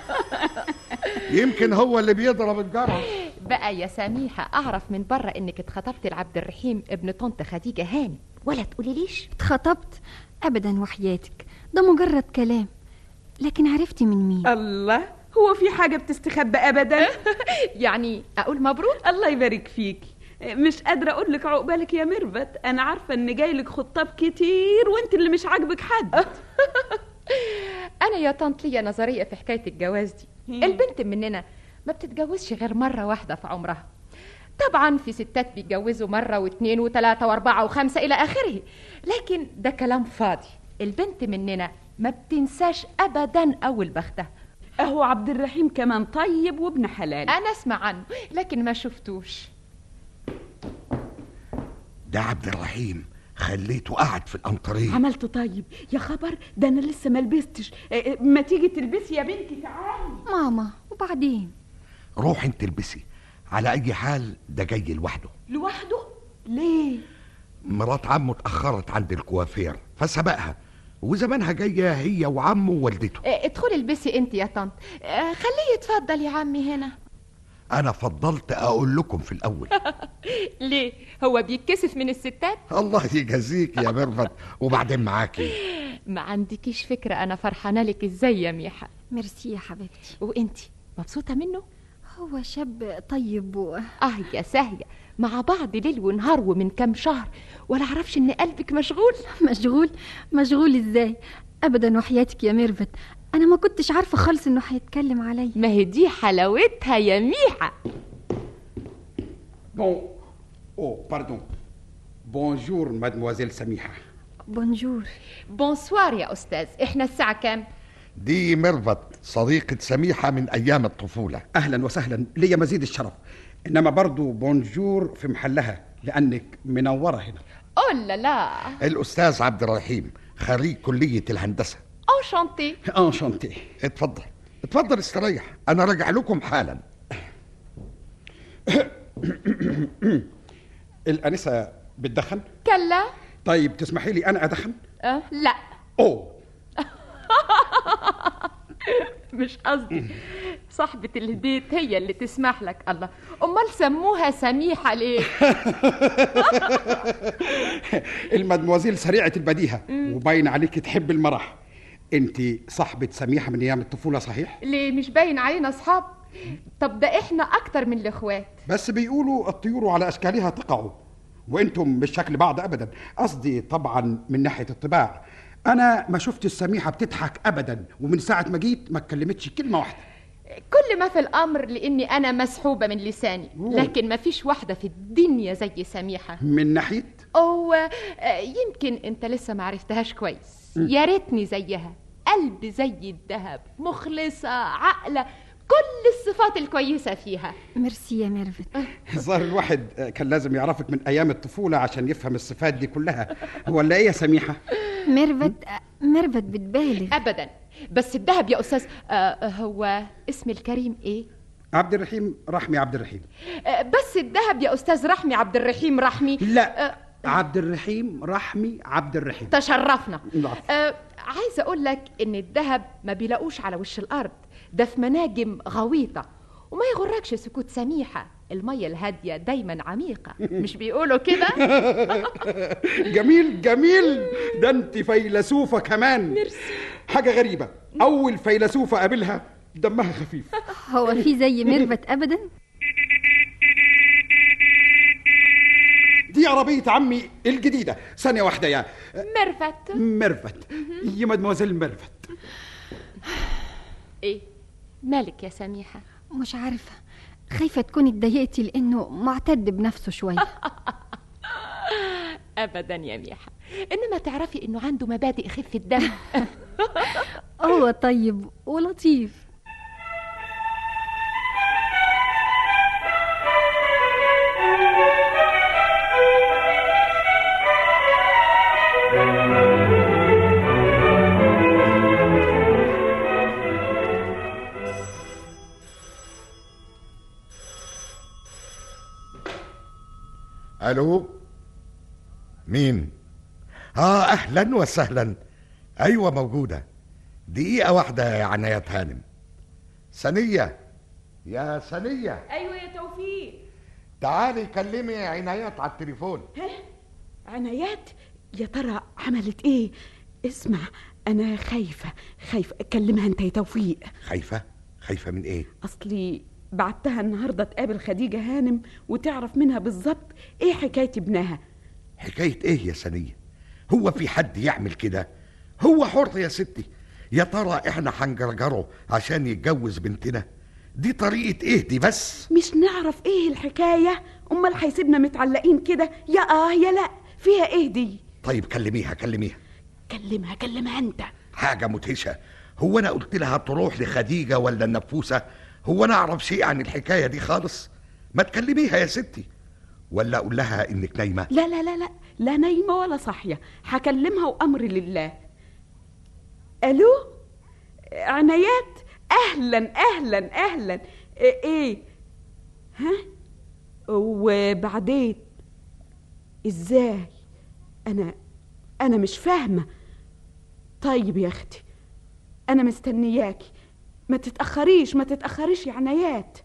يمكن هو اللي بيضرب الجرس. بقى يا سميحه اعرف من بره انك اتخطبت لعبد الرحيم ابن طنط خديجه هاني، ولا تقولي ليش؟ اتخطبت؟ ابدا وحياتك، ده مجرد كلام. لكن عرفتي من مين؟ الله، هو في حاجه بتستخبى ابدا؟ يعني اقول مبروك؟ الله يبارك فيكي. مش قادره اقول لك عقبالك يا ميرفت. انا عارفه ان جاي لك خطاب كتير وانت اللي مش عاجبك حد. انا يا طنط ليا نظريه في حكايه الجواز دي. البنت مننا ما بتتجوزش غير مره واحده في عمرها. طبعا في ستات بيتجوزوا مره واثنين وثلاثه واربعه وخمسه الى اخره، لكن ده كلام فاضي. البنت مننا ما بتنساش ابدا اول بختها. اهو عبد الرحيم كمان طيب وابن حلال. انا اسمع عنه لكن ما شفتوش. ده عبد الرحيم خليته قاعد في الانطريه. عملته طيب يا خبر، ده انا لسه ما لبستش. ما تيجي تلبسي يا بنتي؟ تعالي. ماما وبعدين؟ روح انت البسي. على اي حال ده جاي لوحده. لوحده؟ ليه؟ مرات عمه اتاخرت عند الكوافير فسبقها، وزمانها جايه هي وعمه ووالدته. ادخلي البسي انت يا طنط. خليه يتفضل يا عمي هنا. انا فضلت اقول لكم في الاول. ليه؟ هو بيتكسف من الستات؟ الله يجازيك يا ميرفت. وبعدين معاكي. ما عندكيش فكره انا فرحانه لك ازاي يا ميحه. ميرسي يا حبيبتي. وانتي مبسوطه منه؟ هو شاب طيب يا ساهيه، مع بعض ليل ونهار ومن كام شهر، ولا اعرفش ان قلبك مشغول. مشغول ازاي؟ ابدا وحياتك يا ميرفت، انا ما كنتش عارفه خالص انه هيتكلم عليا. ما هي دي حلاوتها يا ميحه. باردون. بونجور مادموازيل سميحه. بونجور. بونسوار يا استاذ. احنا الساعه كام؟ دي ميرفت صديقة سميحة من أيام الطفولة. أهلا وسهلا، ليا مزيد الشرف. إنما برضو بونجور في محلها لأنك منورة هنا. لا لا. الأستاذ عبد الرحيم خريج كلية الهندسة. انشانتي. انشانتي. اتفضل استريح، أنا راجع لكم حالا. الأنسة بتدخن؟ كلا. طيب تسمحي لي أنا أدخن؟ لا. مش قصدي، صاحبة البيت هي اللي تسمح لك. الله، امال سموها سميحة ليه؟ المدموزيل سريعة البديهة وباين عليك تحب المرح. انت صاحبة سميحة من ايام الطفولة صحيح؟ ليه مش باين علينا اصحاب؟ طب ده احنا اكتر من الاخوات. بس بيقولوا الطيور على اشكالها تقع، وانتم مش شكل بعض ابدا. قصدي طبعا من ناحية الطباع. انا ما شفت السميحة بتضحك ابدا، ومن ساعة ما جيت ما اتكلمتش كلمة واحدة. كل ما في الامر لاني انا مسحوبة من لساني، لكن ما فيش واحدة في الدنيا زي سميحة. من ناحية؟ يمكن انت لسه ما عرفتهاش كويس. يا ريتني زيها، قلب زي الذهب، مخلصة، عاقلة، كل الصفات الكويسة فيها. ميرسي يا ميرفت. ظهر الواحد كان لازم يعرفك من ايام الطفولة عشان يفهم الصفات دي كلها. ولا ايه يا سميحة؟ ميرفت بتبالغ. ابدا، بس الذهب يا استاذ. هو اسم الكريم ايه؟ عبد الرحيم رحمي. عبد الرحيم. بس الذهب يا استاذ رحمي عبد الرحيم رحمي. لا، عبد الرحيم رحمي عبد الرحيم. تشرفنا. عايزه اقول لك ان الذهب ما بيلاقوش على وش الارض، ده في مناجم غويطه. وما يغركش سكوت سميحه، الميه الهاديه دايما عميقه، مش بيقولوا كده؟ جميل جميل، ده انت فيلسوفه كمان. ميرسي. حاجه غريبه، اول فيلسوفه قابلها دمها خفيف. هو في زي ميرفت ابدا؟ دي عربية عمي الجديدة. ثانية واحدة يا ميرفت يا مدموزيل ميرفت. ايه مالك يا سميحة؟ مش عارفة، خايفة تكوني اتضايقتي لانه معتد بنفسه شوية. ابدا يا ميحة، انما تعرفي انه عنده مبادئ خفة الدم. هو طيب ولطيف. الو، مين؟ اهلا وسهلا. ايوه موجوده. دقيقه واحده يا عنايات هانم. ثانيه يا ثانيه. ايوه يا توفيق. تعالي كلمي عنايات على التليفون. عنايات؟ يا ترى عملت ايه؟ اسمع، انا خايفه كلمها انت يا توفيق. خايفه من ايه؟ اصلي بعتها النهارده تقابل خديجه هانم وتعرف منها بالظبط ايه حكايه ابنها. حكايه ايه يا ثانيه؟ هو في حد يعمل كده؟ هو حر يا ستي. يا ترى احنا هنجرجره عشان يتجوز بنتنا؟ دي طريقه ايه دي بس؟ مش نعرف ايه الحكايه؟ امال هيسيبنا متعلقين كده؟ يا يا لا، فيها ايه دي؟ طيب كلميها. كلمها انت. حاجه مدهشه. هو انا قلت لها تروح لخديجه ولا النفوسه؟ هو انا اعرف شيء عن الحكايه دي خالص؟ ما تكلميها يا ستي. ولا اقول لها انك نايمه؟ لا لا لا لا، لا نايمه ولا صاحيه، هكلمها وامري لله. الو عنايات، اهلا. ايه ها؟ وبعدين ازاي؟ انا مش فاهمه. طيب يا اختي، انا مستنياكي، ما تتاخريش يا عنايات.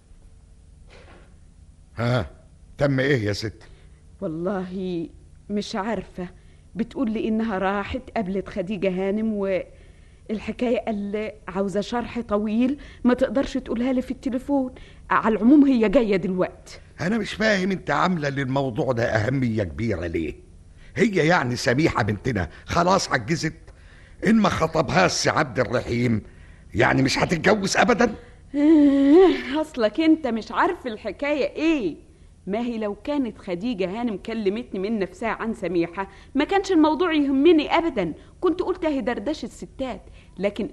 تم ايه يا ستي؟ والله مش عارفه. بتقول لي انها راحت قابلت خديجه هانم والحكايه قال عاوزه شرح طويل ما تقدرش تقولها لي في التليفون. على العموم هي جايه دلوقتي. انا مش فاهم انت عامله للموضوع ده اهميه كبيره ليه؟ هي يعني سميحه بنتنا خلاص عجزت؟ ان ما خطبهاش سي عبد الرحيم يعني مش هتتجوز ابدا؟ اصلك انت مش عارف الحكايه ايه. ما هي لو كانت خديجه هانم كلمتني من نفسها عن سميحه ما كانش الموضوع يهمني ابدا، كنت قلت اهي دردشه الستات. لكن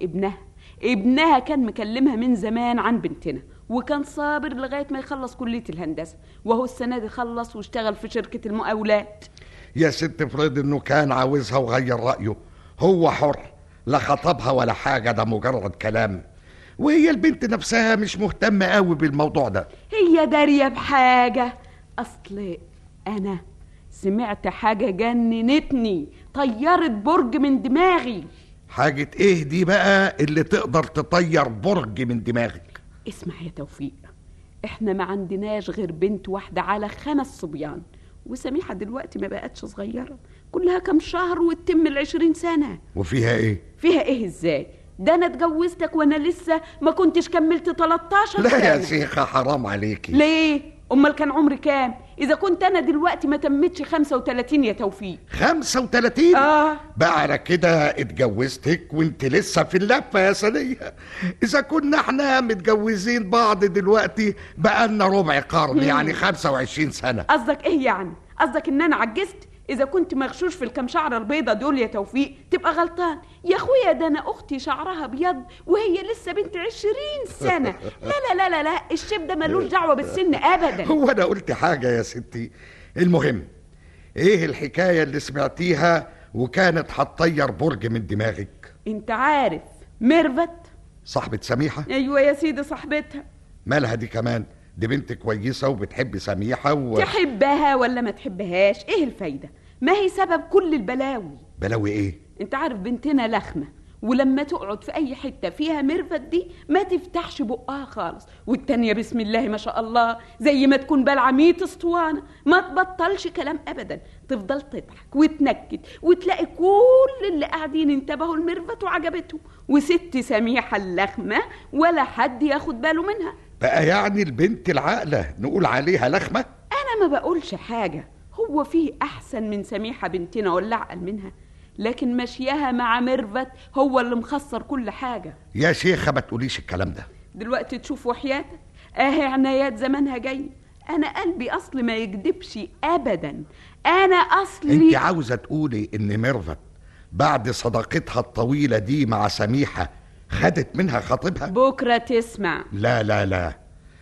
ابنها كان مكلمها من زمان عن بنتنا، وكان صابر لغايه ما يخلص كليه الهندسه، وهو السنه دي خلص واشتغل في شركه المقاولات. يا ست افرض انه كان عاوزها وغير رايه، هو حر، لا خطبها ولا حاجه، ده مجرد كلام. وهي البنت نفسها مش مهتمه قوي بالموضوع ده. هي داريه بحاجه؟ اصل انا سمعت حاجه جننتني، طيرت برج من دماغي. حاجه ايه دي بقى اللي تقدر تطير برج من دماغك؟ اسمع يا توفيق، احنا ما عندناش غير بنت واحده على 5 صبيان، وسميحه دلوقتي ما بقتش صغيره، كلها كام شهر وتتم 20 سنه. وفيها ايه؟ فيها ايه ازاي؟ ده انا اتجوزتك وانا لسه ما كنتش كملت 13 سنه. لا يا شيخه حرام عليكي. ليه؟ امال كان عمري كام اذا كنت انا دلوقتي ما تمتش 35 يا توفيق؟ 35؟ بقى على كده اتجوزتك وانت لسه في اللفه يا سنيه. اذا كنا احنا متجوزين بعض دلوقتي بقالنا ربع قرن، يعني 25 سنه. قصدك ايه يعني؟ قصدك ان انا عجزت؟ اذا كنت مغشوش في الكام شعره البيضه دول يا توفيق تبقى غلطان يا اخويا. ده انا اختي شعرها ابيض وهي لسه بنت 20 سنه. لا لا لا لا، الشيب ده ملوش دعوه بالسن ابدا. هو انا قلت حاجه يا ستي؟ المهم ايه الحكايه اللي سمعتيها وكانت هتطير برج من دماغك؟ انت عارف ميرفت صاحبه سميحه؟ ايوه يا سيدي صاحبتها. مالها دي كمان؟ دي بنت كويسه وبتحب سميحه تحبها ولا ما تحبهاش ايه الفايده؟ ما هي سبب كل البلاوي. بلاوي ايه؟ انت عارف بنتنا لخمه، ولما تقعد في اي حته فيها ميرفت دي ما تفتحش بقها خالص، والتانيه بسم الله ما شاء الله زي ما تكون بلعه 100 اسطوانه، ما تبطلش كلام ابدا، تفضل تضحك وتنكد وتلاقي كل اللي قاعدين انتبهوا لميرفت وعجبتهم، وست سميحه اللخمه ولا حد ياخد باله منها. بقى يعني البنت العاقله نقول عليها لخمه؟ انا ما بقولش حاجه، هو فيه احسن من سميحه بنتنا ولا اعقل منها، لكن مشيها مع ميرفت هو اللي مخسر كل حاجه. يا شيخه ما تقوليش الكلام ده دلوقتي. تشوف وحياتك اهي عنايات زمانها جاي. انا قلبي اصل ما يكدبش ابدا، انا اصلي. انت عاوزه تقولي ان ميرفت بعد صداقتها الطويله دي مع سميحه خدت منها خطيبها؟ بكره تسمع. لا لا لا،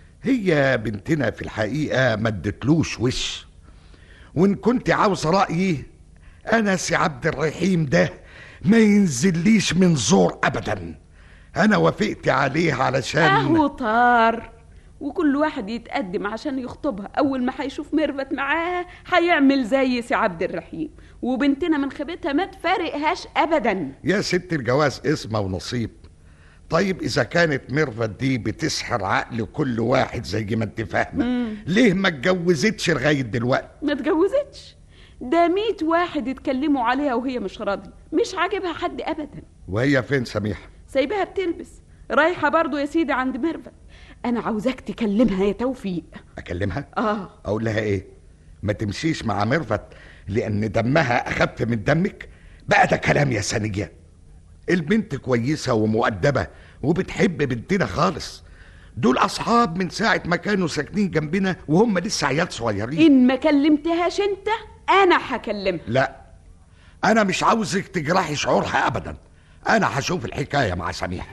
هي بنتنا في الحقيقه ما ادتلوش وش. وان كنت عاوز رايي انا سي عبد الرحيم ده ما ينزليش من زور ابدا. انا وافقت عليه علشان اهو طار وكل واحد يتقدم عشان يخطبها. اول ما هيشوف ميرفت معاها هيعمل زي سي عبد الرحيم، وبنتنا من خيبتها ما تفارقهاش ابدا. يا ست الجواز اسمه ونصيب. طيب اذا كانت ميرفت دي بتسحر عقل كل واحد زي ما انت فاهمه، ليه ما اتجوزتش لغايه دلوقتي؟ ما اتجوزتش؟ ده 100 واحد اتكلموا عليها وهي مش راضيه، مش عاجبها حد ابدا. وهي فين سميحه؟ سايباها بتلبس، رايحه برضو يا سيدي عند ميرفت. انا عاوزاك تكلمها يا توفيق. اكلمها؟ اقول لها ايه؟ ما تمشيش مع ميرفت لان دمها اخف من دمك؟ بقى ده كلام يا سنية. البنت كويسه ومؤدبه وبتحب بنتنا خالص. دول اصحاب من ساعه ما كانوا ساكنين جنبنا وهم لسه عيال صغيرين. ان ما كلمتهاش انت انا هكلمها. لا، انا مش عاوزك تجرحي شعورها ابدا. انا هشوف الحكايه مع سميحه.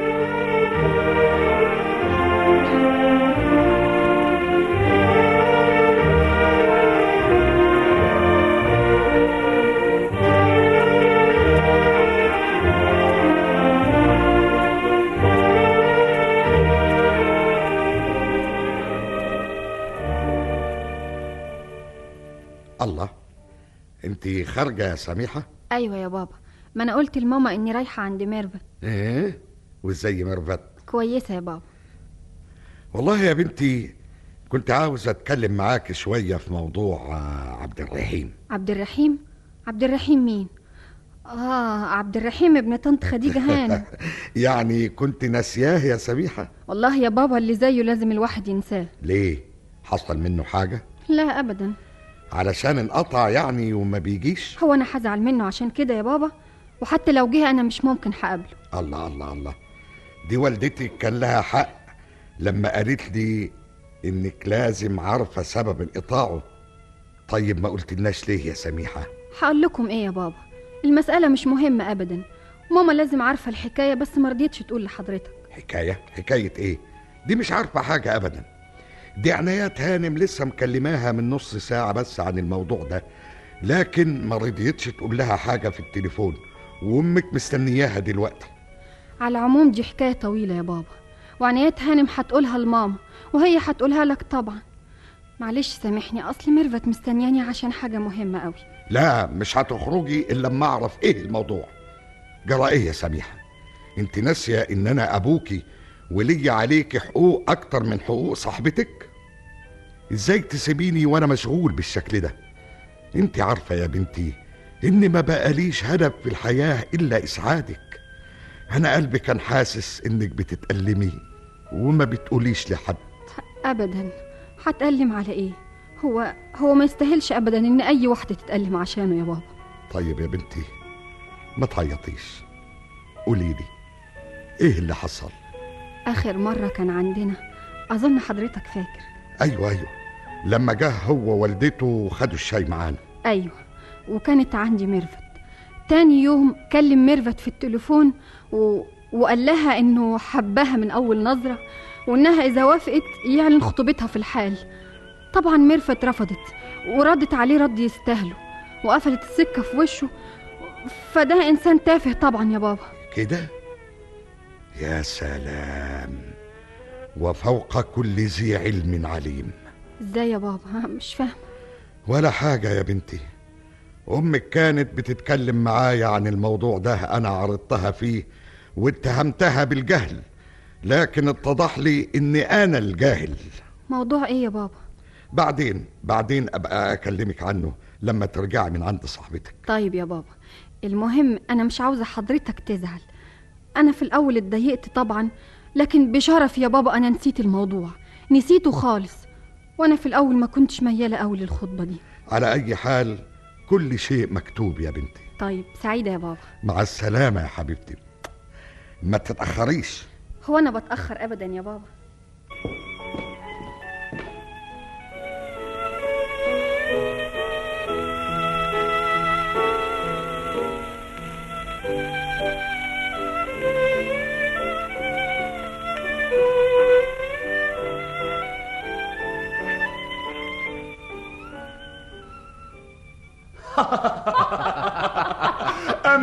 الله، انت خارجه يا سميحه؟ ايوه يا بابا، ما انا قلت لماما اني رايحه عند ميرفت. ايه؟ وازاي ميرفت؟ كويسه يا بابا. والله يا بنتي كنت عاوز اتكلم معاك شويه في موضوع عبد الرحيم. عبد الرحيم؟ عبد الرحيم مين؟ عبد الرحيم ابن طنط خديجه هانم. يعني كنت ناسياه يا سميحه؟ والله يا بابا اللي زيه لازم الواحد ينساه. ليه؟ حصل منه حاجه؟ لا ابدا. علشان انقطع يعني وما بيجيش؟ هو انا هزعل منه عشان كده يا بابا؟ وحتى لو جه انا مش ممكن هقابله. الله الله الله، دي والدتك كان لها حق لما قالت لي انك لازم عارفه سبب انقطاعه. طيب ما قلتلناش ليه يا سميحه؟ هقول لكم ايه يا بابا، المساله مش مهمه ابدا. ماما لازم عارفه الحكايه بس ما رضيتش تقول لحضرتك. حكايه ايه؟ دي مش عارفه حاجه ابدا. دي عنايات هانم لسه مكلماها من نص ساعه بس عن الموضوع ده، لكن ما رضيتش تقول لها حاجه في التليفون، وامك مستنياها دلوقتي. على العموم دي حكايه طويله يا بابا، وعنايات هانم هتقولها لماما وهي هتقولها لك طبعا. معلش سامحني، اصل ميرفت مستنياني عشان حاجه مهمه قوي. لا، مش هتخرجي الا لما اعرف ايه الموضوع. جرى ايه يا سميحه؟ انت ناسيه ان انا ابوكي ولي عليكي حقوق اكتر من حقوق صاحبتك؟ ازاي تسيبيني وانا مشغول بالشكل ده؟ انت عارفه يا بنتي ان ما بقاليش هدف في الحياه الا اسعادك. انا قلبي كان حاسس انك بتتألمي وما بتقوليش لحد. ابدا، هتألم على ايه؟ هو ما يستاهلش ابدا ان اي واحده تتألم عشانه يا بابا. طيب يا بنتي ما تعيطيش، قوليلي ايه اللي حصل؟ اخر مره كان عندنا، اظن حضرتك فاكر. ايوه لما جه هو ووالدته وخدوا الشاي معانا. ايوه، وكانت عندي ميرفت. تاني يوم كلم ميرفت في التليفون وقال لها انه حبها من اول نظره، وانها اذا وافقت يعلن خطوبتها في الحال. طبعا ميرفت رفضت وردت عليه رد يستاهله وقفلت السكه في وشه. فده انسان تافه طبعا يا بابا. كده؟ يا سلام، وفوق كل ذي علم عليم. ازاي يا بابا؟ مش فاهم. ولا حاجه يا بنتي، امك كانت بتتكلم معايا عن الموضوع ده، انا عرضتها فيه واتهمتها بالجهل، لكن اتضح لي اني انا الجاهل. موضوع ايه يا بابا؟ بعدين ابقى اكلمك عنه لما ترجعي من عند صاحبتك. طيب يا بابا، المهم انا مش عاوزه حضرتك تزعل. انا في الاول اتضايقت طبعا، لكن بشرف يا بابا انا نسيت الموضوع، نسيته خالص. وانا في الاول ما كنتش مياله قوي للخطبه دي. على اي حال كل شيء مكتوب يا بنتي. طيب سعيده يا بابا. مع السلامه يا حبيبتي، ما تتاخريش. هو انا بتاخر ابدا يا بابا؟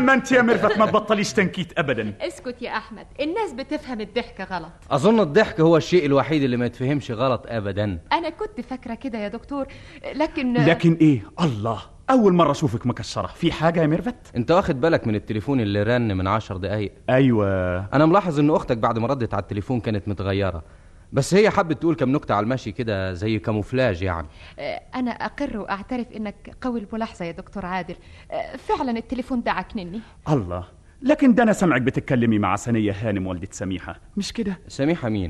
اما انت يا ميرفت ما تبطليش تنكيت ابدا. اسكت يا احمد، الناس بتفهم الضحك غلط. اظن الضحك هو الشيء الوحيد اللي ما يتفهمش غلط ابدا. انا كنت فاكره كده يا دكتور، لكن ايه؟ الله، اول مره اشوفك مكشره. في حاجه يا ميرفت؟ انت واخد بالك من التليفون اللي رن من 10 دقايق؟ ايوه. انا ملاحظ ان اختك بعد ما ردت على التليفون كانت متغيره، بس هي حبت تقول كم نكته على المشي كده زي كاموفلاج يعني. انا اقر واعترف انك قوي الملاحظه يا دكتور عادل. فعلا التليفون ده عكنني. الله، لكن ده انا سمعك بتتكلمي مع سنية هانم والدة سميحة، مش كده؟ سميحة مين؟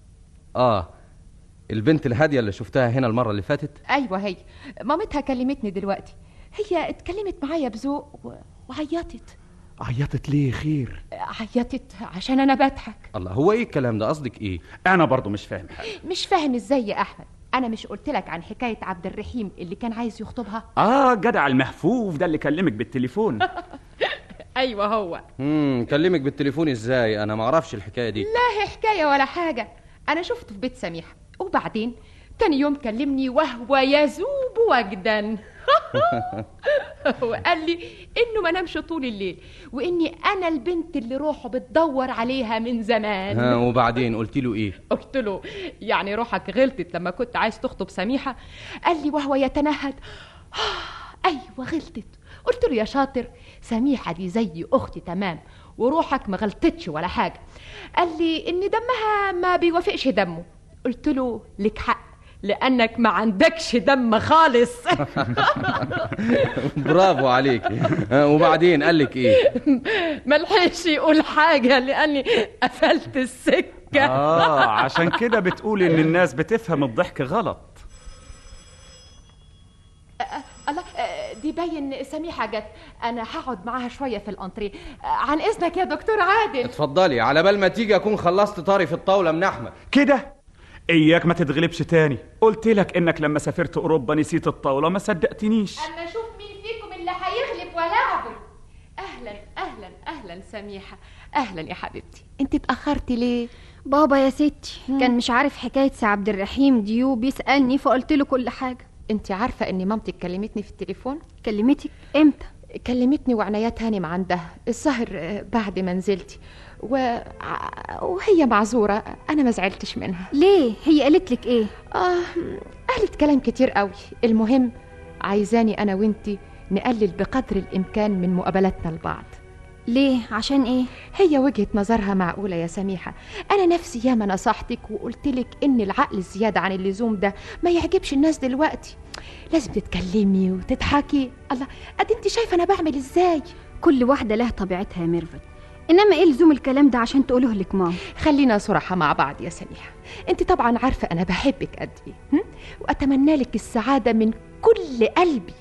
البنت الهادية اللي شفتها هنا المرة اللي فاتت. ايوه هي، مامتها كلمتني دلوقتي. هي اتكلمت معايا بذوق وعيطت. عيطت ليه؟ خير؟ عيطت عشان انا بضحك. الله، هو ايه الكلام ده؟ قصدك ايه؟ انا برضو مش فاهم حاجة. مش فاهم ازاي يا احمد؟ انا مش قلت لك عن حكايه عبد الرحيم اللي كان عايز يخطبها؟ جدع المهفوف ده اللي كلمك بالتليفون. ايوه هو. كلمك بالتليفون ازاي؟ انا ما اعرفش الحكايه دي. لا هي حكايه ولا حاجه، انا شفته في بيت سميحه، وبعدين تاني يوم كلمني وهو يذوب وجدا. وقال لي انه ما نامش طول الليل، واني انا البنت اللي روحه بتدور عليها من زمان. وبعدين قلت له ايه؟ قلت له يعني روحك غلطت لما كنت عايز تخطب سميحه. قال لي وهو يتنهد ايوه غلطت. قلت له يا شاطر، سميحه دي زي اختي تمام، وروحك ما غلطتش ولا حاجه. قال لي ان دمها ما بيوافقش دمه. قلت له لك حق، لأنك ما عندكش دم خالص. برافو عليك. وبعدين قال لك ايه؟ ملحقش يقول حاجة لأني قفلت السكة. عشان كده بتقولي إن الناس بتفهم الضحك غلط. الله، دي باين سميحة جت. أنا هقعد معاها شوية في الأنتريه. عن إذنك يا دكتور عادل. اتفضلي، على بال ما تيجي أكون خلصت طاري في الطاولة من أحمد. كده إياك ما تتغلبش تاني. قلت لك إنك لما سافرت أوروبا نسيت الطاولة، ما صدقتنيش. أما أشوف مين فيكم اللي هيغلب ولعبه. أهلا أهلا أهلا سميحة. أهلا يا حبيبتي. أنت اتأخرتي ليه؟ بابا يا ستي كان مش عارف حكاية سي عبد الرحيم دي وبيسألني، فقلت له كل حاجة. أنت عارفة إن مامتك كلمتني في التليفون؟ كلمتك امتى؟ كلمتني وعنايات هانم عندها الظاهر بعد ما نزلتي، وهي معذورة. أنا ما زعلتش منها. ليه؟ هي قالت لك إيه؟ قالت كلام كتير قوي. المهم عايزاني أنا وإنتي نقلل بقدر الإمكان من مقابلاتنا لبعض. ليه؟ عشان إيه؟ هي وجهة نظرها معقولة يا سميحة. أنا نفسي ياما نصحتك وقلتلك إن العقل الزيادة عن اللزوم ده ما يعجبش الناس دلوقتي. لازم تتكلمي وتضحكي. الله، أنت شايفة أنا بعمل إزاي؟ كل واحدة لها طبيعتها يا ميرفت، إنما إيه لزوم الكلام ده عشان تقوله لك ماما؟ خلينا صراحة مع بعض يا سميحة. أنت طبعا عارفة أنا بحبك قد إيه، وأتمنى لك السعادة من كل قلبي.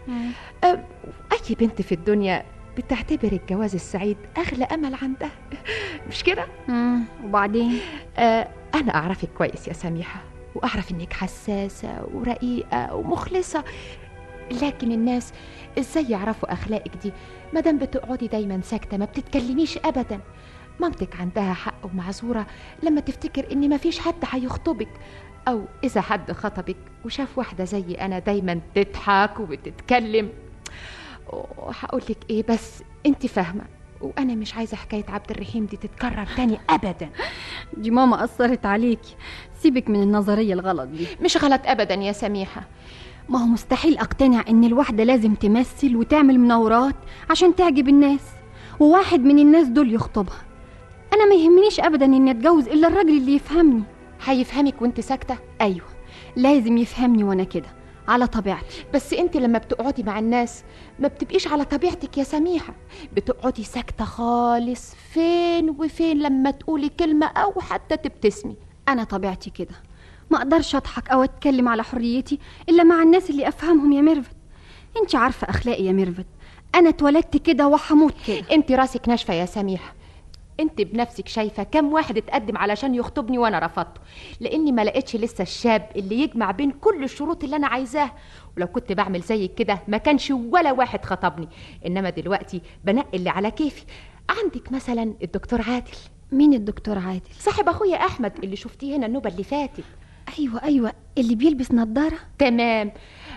أي بنت في الدنيا بتعتبر الجواز السعيد أغلى أمل عندها، مش كده؟ وبعدين أنا أعرفك كويس يا سميحة، وأعرف إنك حساسة ورقيقة ومخلصة، لكن الناس إزاي يعرفوا أخلاقك دي مادام بتقعدي دايما ساكتة ما بتتكلميش أبدا؟ مامتك عندها حق ومعذورة لما تفتكر إن مفيش حد هيخطبك، أو إذا حد خطبك وشاف واحدة زي أنا دايما تضحك وبتتكلم. وهقولك إيه، بس أنت فاهمة، وأنا مش عايزة حكاية عبد الرحيم دي تتكرر تاني أبدا. دي ماما أثرت عليكي. سيبك من النظرية الغلط دي. مش غلط أبدا يا سميحة. ما هو مستحيل أقتنع إن الواحدة لازم تمثل وتعمل مناورات عشان تعجب الناس، وواحد من الناس دول يخطبها. أنا ما يهمنيش أبدا إني أتجوز إلا الراجل اللي يفهمني. هيفهمك وانت ساكتة؟ أيوة، لازم يفهمني وأنا كده على طبيعتي. بس انت لما بتقعدي مع الناس ما بتبقيش على طبيعتك يا سميحة، بتقعدي ساكتة خالص، فين وفين لما تقولي كلمة أو حتى تبتسمي. أنا طبيعتي كده، ما أقدرش أضحك أو أتكلم على حريتي إلا مع الناس اللي أفهمهم يا ميرفت. انت عارفة أخلاقي يا ميرفت، أنا اتولدت كده وحموت كده. انت راسك ناشفة يا سميحة. انت بنفسك شايفة كم واحد اتقدم علشان يخطبني وانا رفضته، لاني ما لقيتش لسه الشاب اللي يجمع بين كل الشروط اللي انا عايزاها. ولو كنت بعمل زيك كده ما كانش ولا واحد خطبني، انما دلوقتي بنقي اللي على كيفي. عندك مثلا الدكتور عادل. مين الدكتور عادل؟ صاحب اخويا احمد اللي شفتيه هنا النوبة اللي فاتت. ايوه اللي بيلبس نظارة. تمام.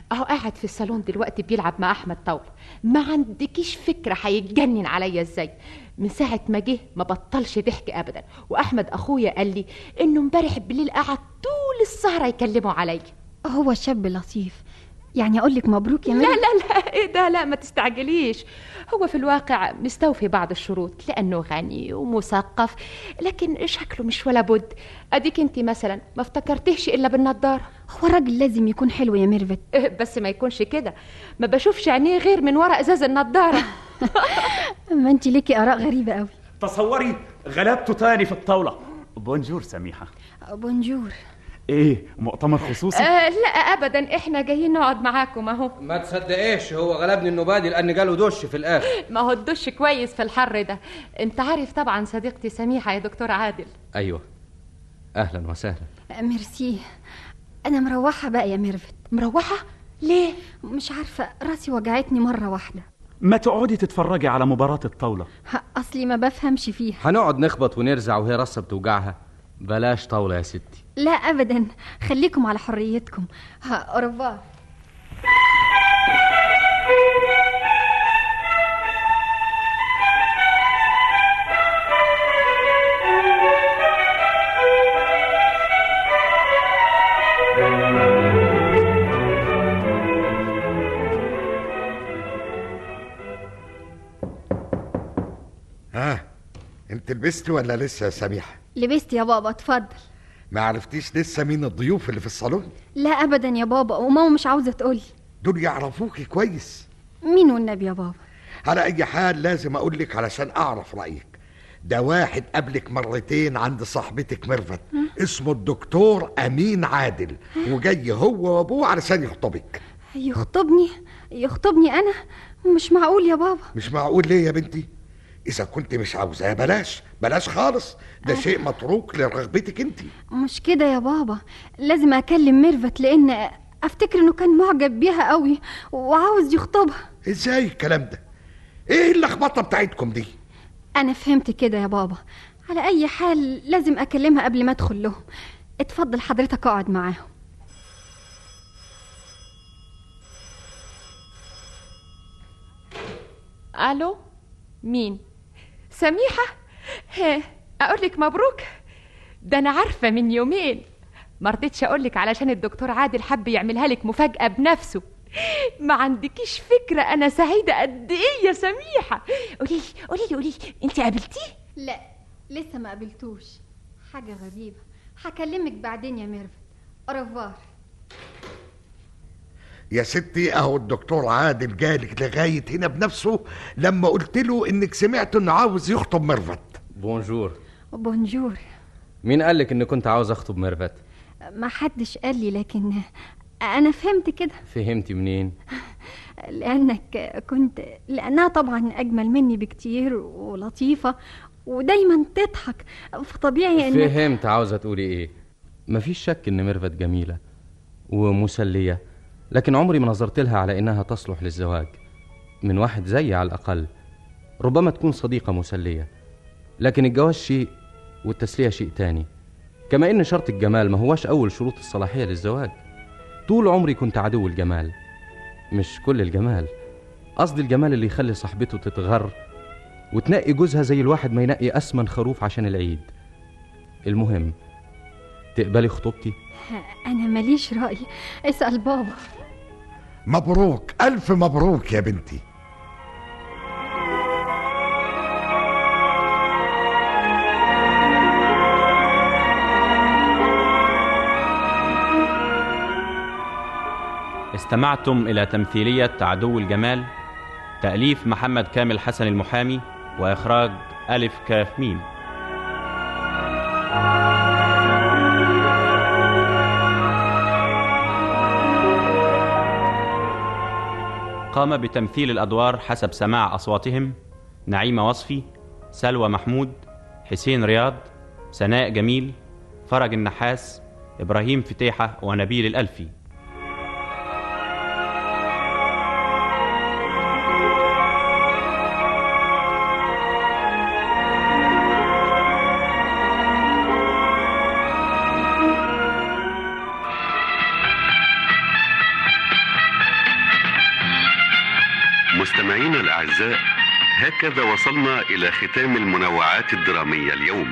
اهو قاعد في الصالون دلوقتي بيلعب مع احمد طاولة. ما عندكيش فكرة هيتجنن عليا ازاي. من ساعة ما جه ما بطلش ضحك ابدا، واحمد اخويا قال لي انه امبارح بالليل قعد طول السهرة يكلموا عليا. هو شاب لطيف، يعني اقول لك مبروك يا لا ميرفت؟ لا لا، ايه ده؟ لا ما تستعجليش. هو في الواقع مستوفي بعض الشروط لانه غني ومثقف، لكن شكله مش ولا بد. اديك انت مثلا ما افتكرتيش الا بالنضاره. هو راجل لازم يكون حلو يا ميرفت. بس ما يكونش كده، ما بشوفش عينيه غير من ورا ازاز النضاره. اما انت ليكي اراء غريبه قوي. تصوري غلبته تاني في الطاوله. بونجور سميحه. بونجور. ايه مؤتمر خصوصي؟ لا ابدا، احنا جايين نقعد معاكم اهو. ما تصدقيش هو غلبني النوبادي لان جاله دش في الاخر. ما هو الدش كويس في الحر ده. انت عارف طبعا صديقتي سميحه يا دكتور عادل. ايوه اهلا وسهلا. ميرسي. انا مروحه بقى يا ميرفت. مروحه؟ ليه؟ مش عارفه، راسي وجعتني مره واحده. ما تقعدي تتفرجي على مباراة الطاولة؟ اصلي ما بفهمش فيها. هنقعد نخبط ونرزع وهي راسها بتوجعها. بلاش طاولة يا ستي. لا ابدا، خليكم على حريتكم. أوروبا. انت لبست ولا لسه يا سميحة؟ لبست يا بابا، اتفضل. ما عرفتيش لسه مين الضيوف اللي في الصالون؟ لا ابدا يا بابا، وماما مش عاوزه تقولي. دول يعرفوكي كويس. مين والنبي يا بابا؟ على اي حال لازم اقولك علشان اعرف رايك. ده واحد قبلك مرتين عند صاحبتك ميرفت، اسمه الدكتور امين عادل، وجاي هو وابوه علشان يخطبك. يخطبني انا؟ مش معقول يا بابا. مش معقول ليه يا بنتي؟ اذا كنت مش عاوزاه بلاش خالص. ده شيء متروك لرغبتك انت. مش كده يا بابا، لازم اكلم ميرفت لان افتكر انه كان معجب بيها قوي وعاوز يخطبها. ازاي الكلام ده؟ ايه اللخبطه بتاعتكم دي؟ انا فهمت كده يا بابا. على اي حال لازم اكلمها قبل ما ادخل لهم. اتفضل حضرتك اقعد معاهم. الو، مين؟ سميحه؟ اقولك مبروك. ده انا عارفه من يومين، مرضتش اقولك علشان الدكتور عادل حب يعملها لك مفاجاه بنفسه. ما عندكيش فكره انا سعيده قد ايه يا سميحه. قولي انت قابلتيه؟ لا لسه ما قابلتوش. حاجه غريبه، هكلمك بعدين يا ميرفت. أوروفوار. يا ستي اهو الدكتور عادل جالك لغايه هنا بنفسه لما قلت له انك سمعت انه عاوز يخطب ميرفت. بونجور. بونجور. مين قالك ان كنت عاوز اخطب ميرفت؟ ما حدش قال لي، لكن انا فهمت كده. فهمتي منين؟ لانها طبعا اجمل مني بكتير ولطيفه ودايما تضحك، فطبيعي ان فهمت عاوزه تقولي ايه. مفيش شك ان ميرفت جميله ومسليه، لكن عمري ما نظرت لها على انها تصلح للزواج من واحد زيي. على الاقل ربما تكون صديقه مسليه، لكن الجواز شيء والتسليه شيء تاني. كما ان شرط الجمال ما هواش اول شروط الصلاحيه للزواج. طول عمري كنت عدو الجمال، مش كل الجمال، قصدي الجمال اللي يخلي صاحبته تتغر وتنقي جوزها زي الواحد ما ينقي أسمن خروف عشان العيد. المهم، تقبلي خطوبتي؟ أنا ماليش رأي، اسأل بابا. مبروك، ألف مبروك يا بنتي. استمعتم إلى تمثيلية عدو الجمال، تأليف محمد كامل حسن المحامي، وإخراج ألف كاف ميم. قام بتمثيل الأدوار حسب سماع أصواتهم نعيمة وصفي، سلوى محمود، حسين رياض، سناء جميل، فرج النحاس، إبراهيم فتيحة، ونبيل الألفي. الأعزاء، هكذا وصلنا إلى ختام المنوعات الدرامية اليوم.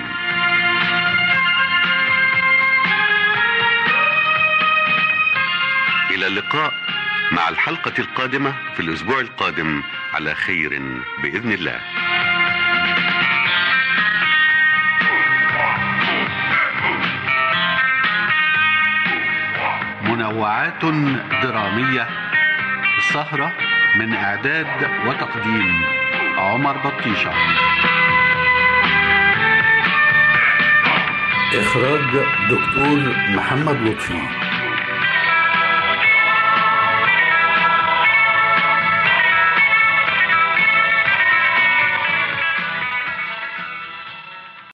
إلى اللقاء مع الحلقة القادمة في الأسبوع القادم على خير بإذن الله. منوعات درامية، السهرة من إعداد وتقديم عمر بطيشة، إخراج دكتور محمد لطفي.